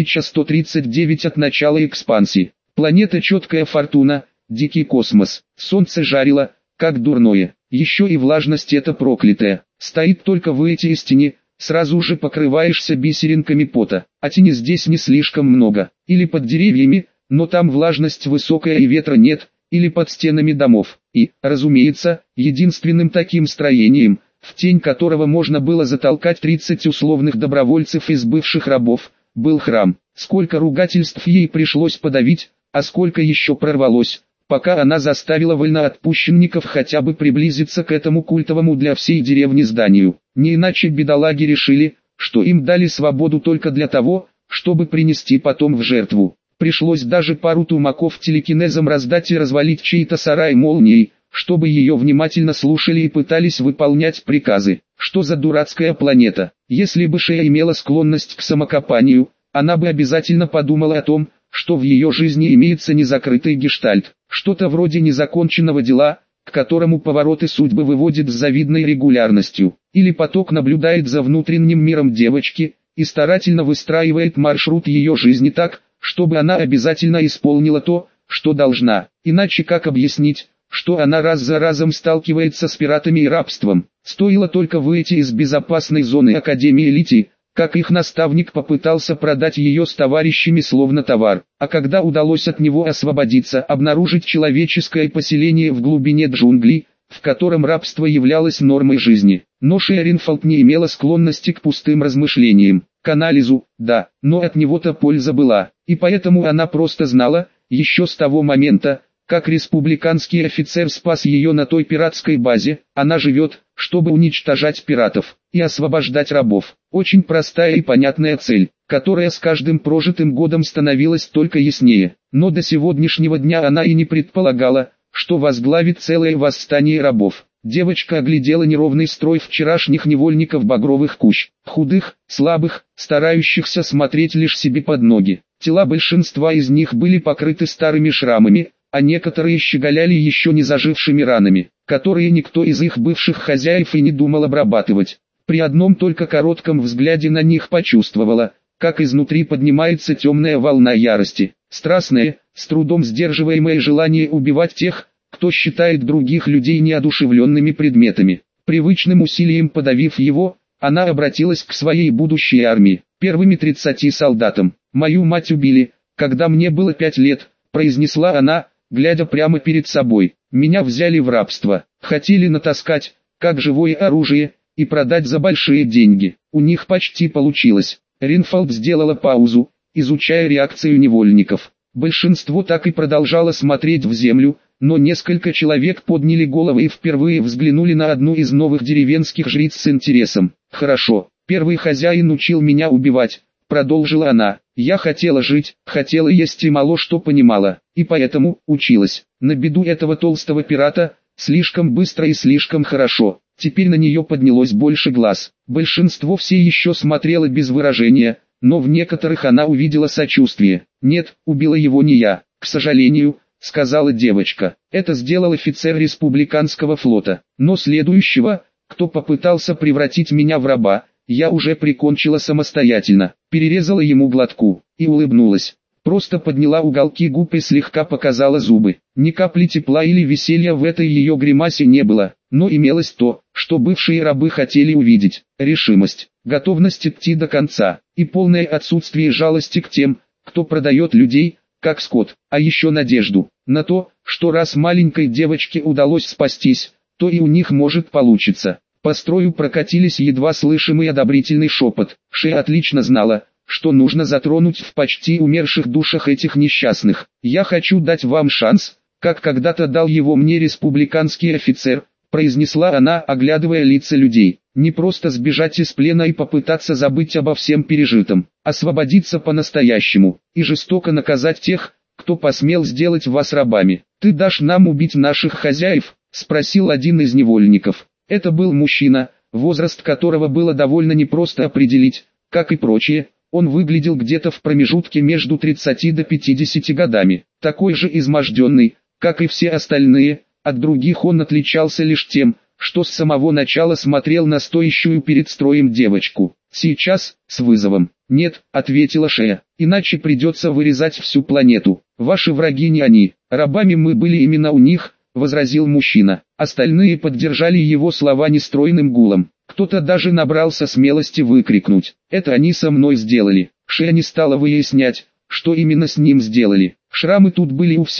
1139 от начала экспансии. Планета Четкая Фортуна, дикий космос. Солнце жарило, как дурное. Еще и влажность эта проклятая. Стоит только выйти из тени, сразу же покрываешься бисеринками пота. А тени здесь не слишком много. Или под деревьями, но там влажность высокая и ветра нет, или под стенами домов. И, разумеется, единственным таким строением, в тень которого можно было затолкать 30 условных добровольцев из бывших рабов, был храм. Сколько ругательств ей пришлось подавить, а сколько еще прорвалось, пока она заставила вольноотпущенников хотя бы приблизиться к этому культовому для всей деревни зданию. Не иначе бедолаги решили, что им дали свободу только для того, чтобы принести потом в жертву. Пришлось даже пару тумаков телекинезом раздать и развалить чей-то сарай молнией, чтобы ее внимательно слушали и пытались выполнять приказы. Что за дурацкая планета? Если бы Шея имела склонность к самокопанию, она бы обязательно подумала о том, что в ее жизни имеется незакрытый гештальт, что-то вроде незаконченного дела, к которому повороты судьбы выводят с завидной регулярностью, или поток наблюдает за внутренним миром девочки и старательно выстраивает маршрут ее жизни так, чтобы она обязательно исполнила то, что должна. Иначе как объяснить, что она раз за разом сталкивается с пиратами и рабством? Стоило только выйти из безопасной зоны Академии Лити, как их наставник попытался продать ее с товарищами словно товар, а когда удалось от него освободиться, обнаружить человеческое поселение в глубине джунглей, в котором рабство являлось нормой жизни. Но Шея Ринфолд не имела склонности к пустым размышлениям, к анализу, да, но от него-то польза была, и поэтому она просто знала, еще с того момента, как республиканский офицер спас ее на той пиратской базе, она живет, чтобы уничтожать пиратов и освобождать рабов. Очень простая и понятная цель, которая с каждым прожитым годом становилась только яснее. Но до сегодняшнего дня она и не предполагала, что возглавит целое восстание рабов. Девочка оглядела неровный строй вчерашних невольников багровых кущ, худых, слабых, старающихся смотреть лишь себе под ноги. Тела большинства из них были покрыты старыми шрамами, а некоторые щеголяли еще не зажившими ранами, которые никто из их бывших хозяев и не думал обрабатывать. При одном только коротком взгляде на них почувствовала, как изнутри поднимается темная волна ярости, страстное, с трудом сдерживаемое желание убивать тех, кто считает других людей неодушевленными предметами. Привычным усилием подавив его, она обратилась к своей будущей армии, первыми 30 солдатам. «Мою мать убили, когда мне было 5 лет», произнесла она, глядя прямо перед собой. «Меня взяли в рабство, хотели натаскать, как живое оружие, и продать за большие деньги. У них почти получилось». Ринфолд сделала паузу, изучая реакцию невольников. Большинство так и продолжало смотреть в землю, но несколько человек подняли головы и впервые взглянули на одну из новых деревенских жриц с интересом. «Хорошо, первый хозяин учил меня убивать», продолжила она. «Я хотела жить, хотела есть и мало что понимала, и поэтому училась. На беду этого толстого пирата, слишком быстро и слишком хорошо». Теперь на нее поднялось больше глаз. Большинство все еще смотрело без выражения, но в некоторых она увидела сочувствие. «Нет, убила его не я, к сожалению», сказала девочка. «Это сделал офицер республиканского флота. Но следующего, кто попытался превратить меня в раба, я уже прикончила самостоятельно». Перерезала ему глотку и улыбнулась. Просто подняла уголки губ и слегка показала зубы. Ни капли тепла или веселья в этой ее гримасе не было, но имелось то, что бывшие рабы хотели увидеть: решимость, готовность идти до конца, и полное отсутствие жалости к тем, кто продает людей, как скот, а еще надежду на то, что раз маленькой девочке удалось спастись, то и у них может получиться. По строю прокатились едва слышимый одобрительный шепот. Шея отлично знала, что нужно затронуть в почти умерших душах этих несчастных. «Я хочу дать вам шанс, как когда-то дал его мне республиканский офицер», произнесла она, оглядывая лица людей. «Не просто сбежать из плена и попытаться забыть обо всем пережитом, освободиться по-настоящему, и жестоко наказать тех, кто посмел сделать вас рабами. Ты дашь нам убить наших хозяев?» спросил один из невольников. Это был мужчина, возраст которого было довольно непросто определить, как и прочие. Он выглядел где-то в промежутке между 30 до 50 годами, такой же изможденный, как и все остальные. От других он отличался лишь тем, что с самого начала смотрел на стоящую перед строем девочку. «Сейчас, с вызовом». «Нет», — ответила Шея, — «иначе придется вырезать всю планету. Ваши враги не они, рабами мы были именно у них», — возразил мужчина. Остальные поддержали его слова нестройным гулом. Кто-то даже набрался смелости выкрикнуть: «Это они со мной сделали». Шея не стала выяснять, что именно с ним сделали. Шрамы тут были у всех,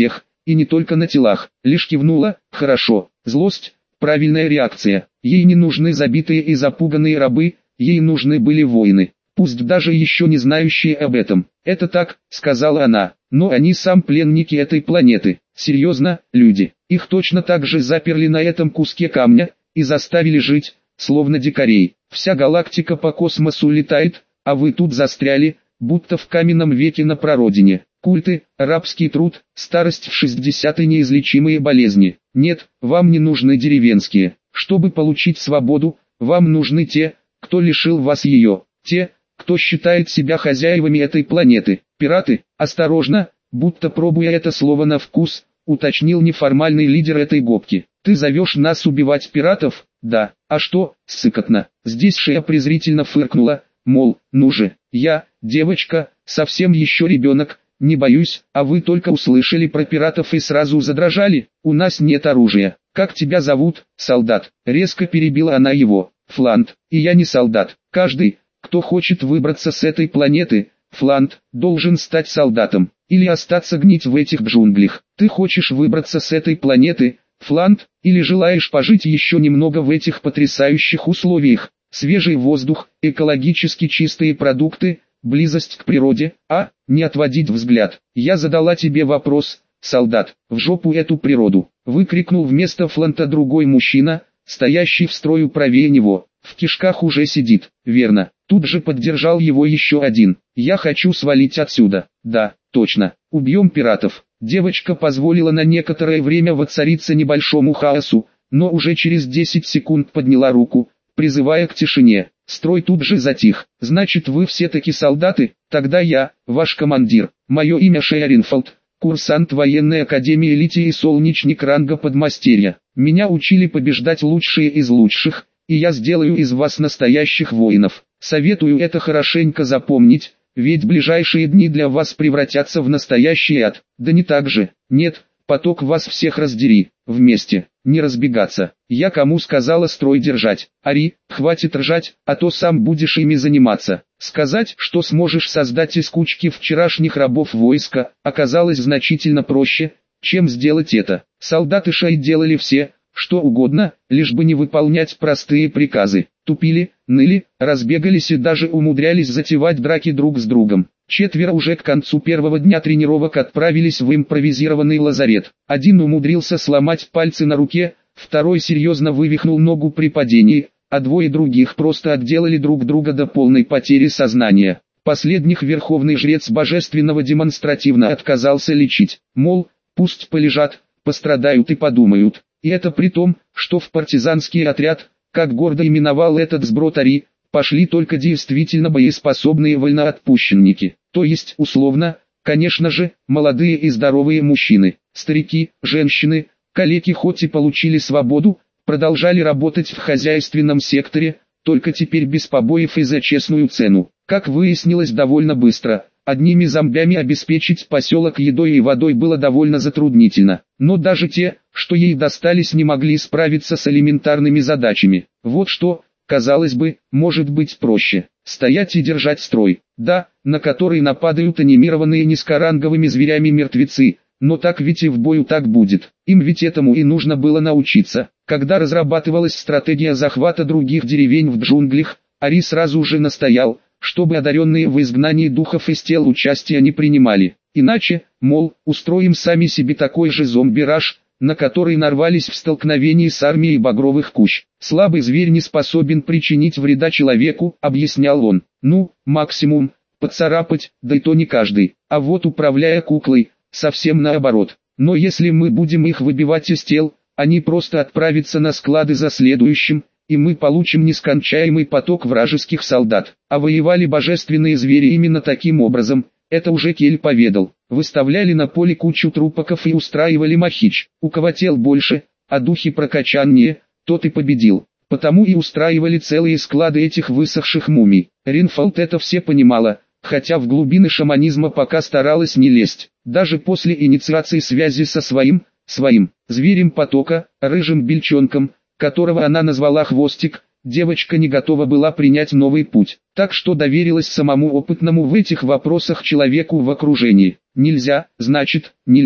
и не только на телах, лишь кивнула. Хорошо, злость, правильная реакция. Ей не нужны забитые и запуганные рабы, ей нужны были воины, пусть даже еще не знающие об этом. Это так, сказала она, но они сам пленники этой планеты. Серьезно, люди, их точно так же заперли на этом куске камня и заставили жить, словно дикарей. Вся галактика по космосу летает, а вы тут застряли, будто в каменном веке на прародине. Культы, рабский труд, старость в 60 и неизлечимые болезни. Нет, вам не нужны деревенские. Чтобы получить свободу, вам нужны те, кто лишил вас ее. Те, кто считает себя хозяевами этой планеты. Пираты, осторожно, будто пробуя это слово на вкус, уточнил неформальный лидер этой гопки. Ты зовешь нас убивать пиратов? Да. А что, ссыкотно? Здесь Шея презрительно фыркнула, мол, ну же, я, девочка, совсем еще ребенок, не боюсь, а вы только услышали про пиратов и сразу задрожали, у нас нет оружия. Как тебя зовут, солдат? Резко перебила она его. Флант, и я не солдат. Каждый, кто хочет выбраться с этой планеты, Флант, должен стать солдатом, или остаться гнить в этих джунглях. Ты хочешь выбраться с этой планеты, Флант, или желаешь пожить еще немного в этих потрясающих условиях? Свежий воздух, экологически чистые продукты, близость к природе, не отводить взгляд. Я задала тебе вопрос, солдат, в жопу эту природу, выкрикнул вместо Фланта другой мужчина, стоящий в строю правее него. В кишках уже сидит, верно, тут же поддержал его еще один. Я хочу свалить отсюда, да, точно, убьем пиратов. Девочка позволила на некоторое время воцариться небольшому хаосу, но уже через 10 секунд подняла руку, призывая к тишине. Строй тут же затих. Значит, вы все таки солдаты? Тогда я, ваш командир. Мое имя Шея Ринфолд, курсант военной академии Литии и солнечник ранга подмастерья. Меня учили побеждать лучшие из лучших, и я сделаю из вас настоящих воинов. Советую это хорошенько запомнить, ведь ближайшие дни для вас превратятся в настоящий ад. Да не так же. Нет, поток вас всех раздери. Вместе, не разбегаться. Я кому сказала строй держать? Ари, хватит ржать, а то сам будешь ими заниматься. Сказать, что сможешь создать из кучки вчерашних рабов войска, оказалось значительно проще, чем сделать это. Солдаты Шай делали все, что угодно, лишь бы не выполнять простые приказы. Тупили, ныли, разбегались и даже умудрялись затевать драки друг с другом. Четверо уже к концу первого дня тренировок отправились в импровизированный лазарет. Один умудрился сломать пальцы на руке, второй серьезно вывихнул ногу при падении, а двое других просто отделали друг друга до полной потери сознания. Последних верховный жрец божественного демонстративно отказался лечить, мол, пусть полежат, пострадают и подумают. И это при том, что в партизанский отряд, как гордо именовал этот сброд Ари, пошли только действительно боеспособные вольноотпущенники, то есть условно, конечно же, молодые и здоровые мужчины, старики, женщины, калеки хоть и получили свободу, продолжали работать в хозяйственном секторе, только теперь без побоев и за честную цену. Как выяснилось довольно быстро, одними зомбями обеспечить поселок едой и водой было довольно затруднительно, но даже те, что ей достались, не могли справиться с элементарными задачами. Вот что, казалось бы, может быть проще. Стоять и держать строй, да, на который нападают анимированные низкоранговыми зверями мертвецы, но так ведь и в бою так будет. Им ведь этому и нужно было научиться. Когда разрабатывалась стратегия захвата других деревень в джунглях, Ари сразу же настоял, чтобы одаренные в изгнании духов из тел участия не принимали. Иначе, мол, устроим сами себе такой же зомби-раш, на который нарвались в столкновении с армией багровых кущ. Слабый зверь не способен причинить вреда человеку, объяснял он. Ну, максимум, поцарапать, да и то не каждый. А вот управляя куклой, совсем наоборот. Но если мы будем их выбивать из тел, они просто отправятся на склады за следующим, и мы получим нескончаемый поток вражеских солдат. А воевали божественные звери именно таким образом, это уже Кель поведал. Выставляли на поле кучу трупаков и устраивали махич. У кого тел больше, а духи прокачаннее, тот и победил. Потому и устраивали целые склады этих высохших мумий. Ринфолд это все понимала, хотя в глубины шаманизма пока старалась не лезть. Даже после инициации связи со своим зверем потока, рыжим бельчонком, которого она назвала Хвостик, девочка не готова была принять новый путь, так что доверилась самому опытному в этих вопросах человеку в окружении. Нельзя, значит, нельзя.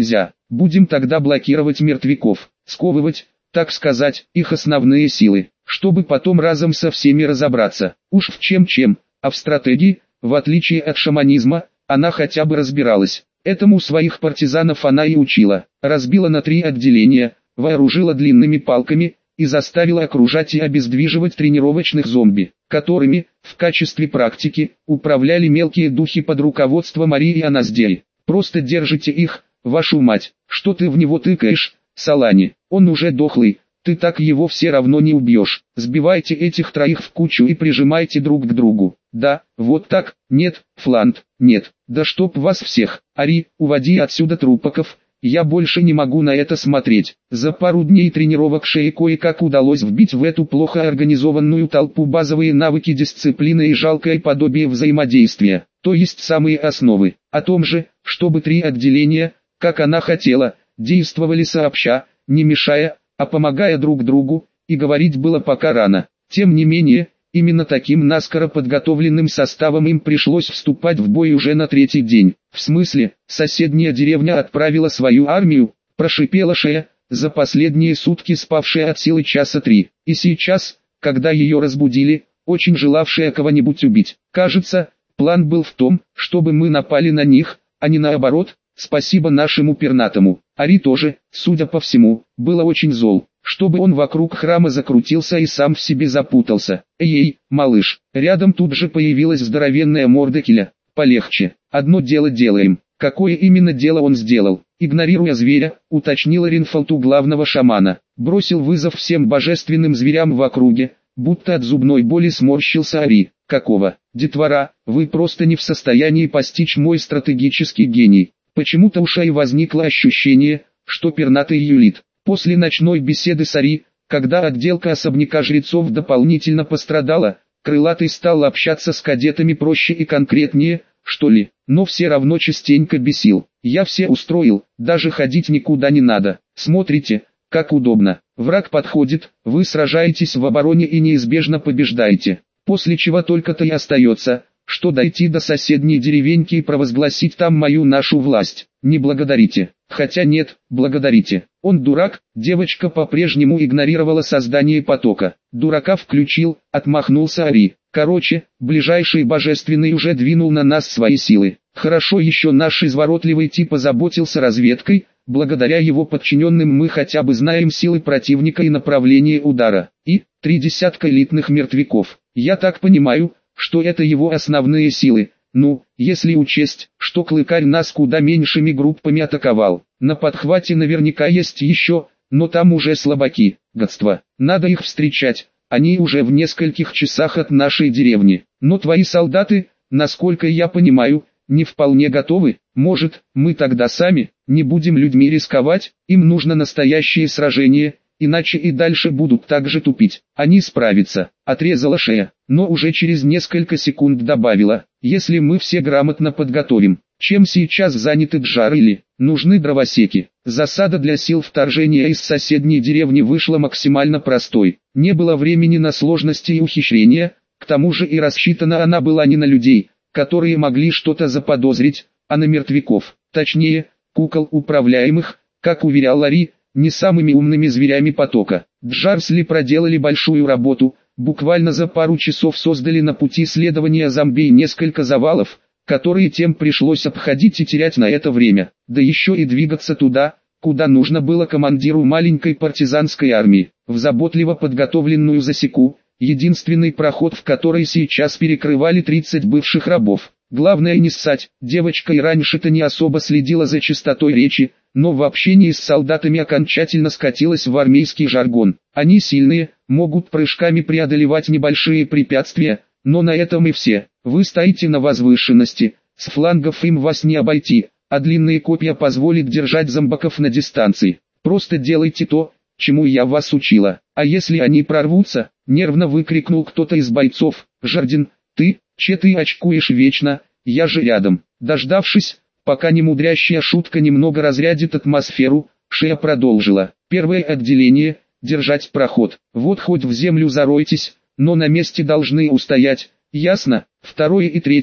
Будем тогда блокировать мертвяков, сковывать, так сказать, их основные силы, чтобы потом разом со всеми разобраться. Уж в чем-чем, а в стратегии, в отличие от шаманизма, она хотя бы разбиралась. Этому своих партизанов она и учила. Разбила на 3 отделения, вооружила длинными палками и заставила окружать и обездвиживать тренировочных зомби, которыми, в качестве практики, управляли мелкие духи под руководством Марии Аназдеи. Просто держите их, вашу мать, что ты в него тыкаешь, Салани, он уже дохлый, ты так его все равно не убьешь. Сбивайте этих 3 в кучу и прижимайте друг к другу. Да, вот так, нет, Флант, нет, да чтоб вас всех. Ари, уводи отсюда трупаков, я больше не могу на это смотреть. За пару дней тренировок Шее кое-как удалось вбить в эту плохо организованную толпу базовые навыки дисциплины и жалкое подобие взаимодействия, то есть самые основы. О том же, чтобы 3 отделения, как она хотела, действовали сообща, не мешая, а помогая друг другу, и говорить было пока рано. Тем не менее, именно таким наскоро подготовленным составом им пришлось вступать в бой уже на 3-й день. В смысле, соседняя деревня отправила свою армию, прошипела Шея, за последние сутки спавшая от силы часа 3. И сейчас, когда ее разбудили, очень желавшая кого-нибудь убить. Кажется, план был в том, чтобы мы напали на них, а не наоборот. Спасибо нашему пернатому. Ари тоже, судя по всему, был очень зол, чтобы он вокруг храма закрутился и сам в себе запутался. Эй, малыш, рядом тут же появилась здоровенная морда Киля. Полегче, одно дело делаем. Какое именно дело он сделал? Игнорируя зверя, уточнил Ринфолд у главного шамана. Бросил вызов всем божественным зверям в округе, будто от зубной боли сморщился Ари. Какого? Детвора, вы просто не в состоянии постичь мой стратегический гений. Почему-то у Шаи возникло ощущение, что пернатый юлит. После ночной беседы с Ари, когда отделка особняка жрецов дополнительно пострадала, крылатый стал общаться с кадетами проще и конкретнее, что ли, но все равно частенько бесил. Я все устроил, даже ходить никуда не надо. Смотрите, как удобно. Враг подходит, вы сражаетесь в обороне и неизбежно побеждаете. После чего только-то и остается, что дойти до соседней деревеньки и провозгласить там нашу власть. Не благодарите. Хотя нет, благодарите. Он дурак, девочка по-прежнему игнорировала создание потока. Дурака включил, отмахнулся Ари. Короче, ближайший божественный уже двинул на нас свои силы. Хорошо еще наш изворотливый тип озаботился разведкой, благодаря его подчиненным мы хотя бы знаем силы противника и направление удара. И 3 десятка элитных мертвяков. Я так понимаю, что это его основные силы. Ну, если учесть, что Клыкарь нас куда меньшими группами атаковал. На подхвате наверняка есть еще, но там уже слабаки. Гадство. Надо их встречать. Они уже в нескольких часах от нашей деревни. Но твои солдаты, насколько я понимаю, не вполне готовы. Может, мы тогда сами не будем людьми рисковать? Им нужно настоящее сражение, иначе и дальше будут так же тупить. Они справятся. Отрезала Шея, но уже через несколько секунд добавила: если мы все грамотно подготовим. Чем сейчас заняты Джарили? Нужны дровосеки. Засада для сил вторжения из соседней деревни вышла максимально простой. Не было времени на сложности и ухищрения, к тому же и рассчитана она была не на людей, которые могли что-то заподозрить, а на мертвяков, точнее, кукол управляемых, как уверял Лари, не самыми умными зверями потока. Джарсли проделали большую работу, буквально за пару часов создали на пути следования зомби несколько завалов, которые тем пришлось обходить и терять на это время, да еще и двигаться туда, куда нужно было командиру маленькой партизанской армии, в заботливо подготовленную засеку, единственный проход в который сейчас перекрывали 30 бывших рабов. Главное не ссать, девочка и раньше-то не особо следила за чистотой речи, но в общении с солдатами окончательно скатилась в армейский жаргон. Они сильные, могут прыжками преодолевать небольшие препятствия, но на этом и все. Вы стоите на возвышенности, с флангов им вас не обойти, а длинные копья позволят держать зомбаков на дистанции. Просто делайте то, чему я вас учила. А если они прорвутся, нервно выкрикнул кто-то из бойцов. Жардин, ты очкуешь вечно, я же рядом. Дождавшись, пока немудрящая шутка немного разрядит атмосферу, Шея продолжила. Первое отделение, держать проход. Вот хоть в землю заройтесь, но на месте должны устоять, ясно? Второе и третье,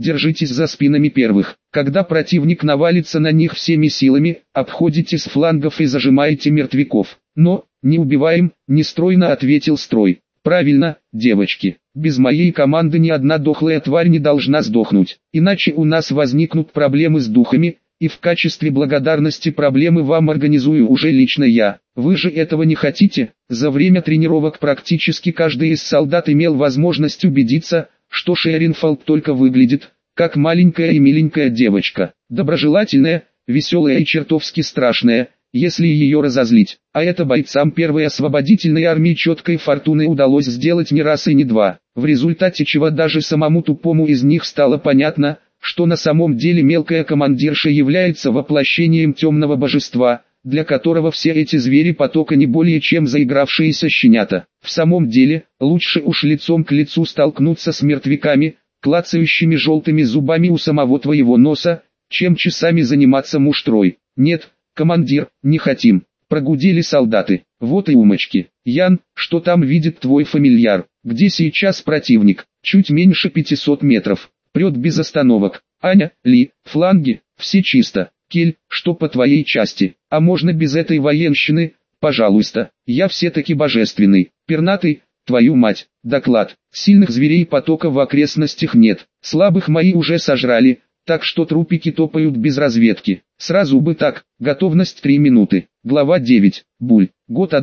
держитесь за спинами первых. Когда противник навалится на них всеми силами, обходите с флангов и зажимаете мертвяков. Но, не убиваем, нестройно ответил строй. Правильно, девочки. Без моей команды ни одна дохлая тварь не должна сдохнуть. Иначе у нас возникнут проблемы с духами, и в качестве благодарности проблемы вам организую уже лично я. Вы же этого не хотите? За время тренировок практически каждый из солдат имел возможность убедиться, что Шеринфолд только выглядит, как маленькая и миленькая девочка. Доброжелательная, веселая и чертовски страшная, если ее разозлить. А это бойцам первой освободительной армии четкой фортуны удалось сделать не раз и не два. В результате чего даже самому тупому из них стало понятно, что на самом деле мелкая командирша является воплощением темного божества, для которого все эти звери потока не более чем заигравшиеся щенята. В самом деле, лучше уж лицом к лицу столкнуться с мертвяками, клацающими желтыми зубами у самого твоего носа, чем часами заниматься муштрой. Нет, командир, не хотим. Прогудели солдаты. Вот и умочки. Ян, что там видит твой фамильяр? Где сейчас противник? Чуть меньше 500 метров. Прет без остановок. Аня, Ли, фланги, все чисто. Кель, что по твоей части? А можно без этой военщины? Пожалуйста. Я все-таки божественный. Пернатый, твою мать. Доклад. Сильных зверей потока в окрестностях нет. Слабых мои уже сожрали, так что трупики топают без разведки. Сразу бы так. Готовность 3 минуты. Глава 9. Буль. Год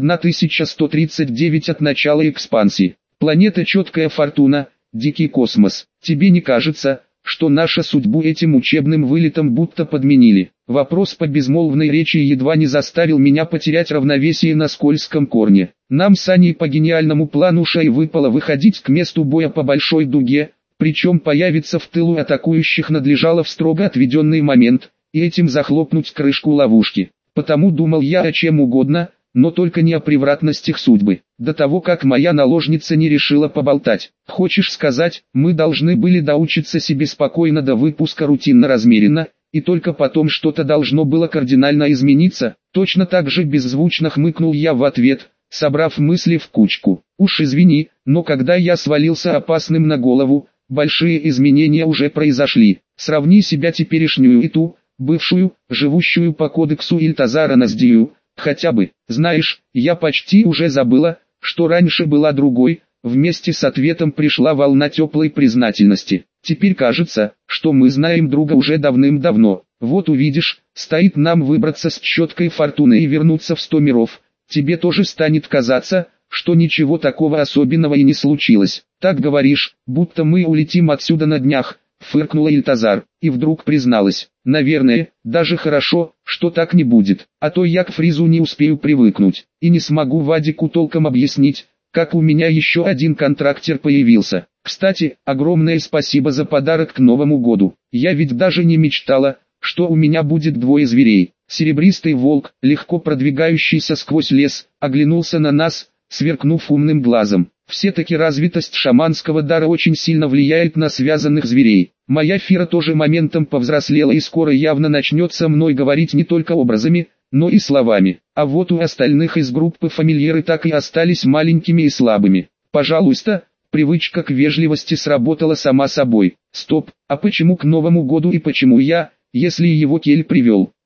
1139 от начала экспансии. Планета Четкая Фортуна. Дикий космос. Тебе не кажется, что нашу судьбу этим учебным вылетом будто подменили? Вопрос по безмолвной речи едва не заставил меня потерять равновесие на скользком корне. Нам с Аней по гениальному плану Шай выпало выходить к месту боя по большой дуге, причем появиться в тылу атакующих надлежало в строго отведенный момент, и этим захлопнуть крышку ловушки. Потому думал я о чем угодно, но только не о превратностях судьбы. До того как моя наложница не решила поболтать. Хочешь сказать, мы должны были доучиться себе спокойно до выпуска рутинно-размеренно, и только потом что-то должно было кардинально измениться? Точно так же беззвучно хмыкнул я в ответ, собрав мысли в кучку. Уж извини, но когда я свалился опасным на голову, большие изменения уже произошли. Сравни себя теперешнюю и ту, бывшую, живущую по кодексу Ильтазара Наздию. Хотя бы, знаешь, я почти уже забыла, что раньше была другой. Вместе с ответом пришла волна теплой признательности. Теперь кажется, что мы знаем друга уже давным-давно. Вот увидишь, стоит нам выбраться с Четкой Фортуны и вернуться в 100 миров. Тебе тоже станет казаться, что ничего такого особенного и не случилось. Так говоришь, будто мы улетим отсюда на днях. Фыркнула Ильтазар, и вдруг призналась: наверное, даже хорошо, что так не будет, а то я к Фризу не успею привыкнуть, и не смогу Вадику толком объяснить, как у меня еще один контрактер появился. Кстати, огромное спасибо за подарок к Новому году. Я ведь даже не мечтала, что у меня будет двое зверей. Серебристый волк, легко продвигающийся сквозь лес, оглянулся на нас, сверкнув умным глазом. Все-таки развитость шаманского дара очень сильно влияет на связанных зверей. Моя Фира тоже моментом повзрослела и скоро явно начнет со мной говорить не только образами, но и словами. А вот у остальных из группы фамильяры так и остались маленькими и слабыми. Пожалуйста, привычка к вежливости сработала сама собой. Стоп, а почему к Новому году и почему я, если его Кель привел?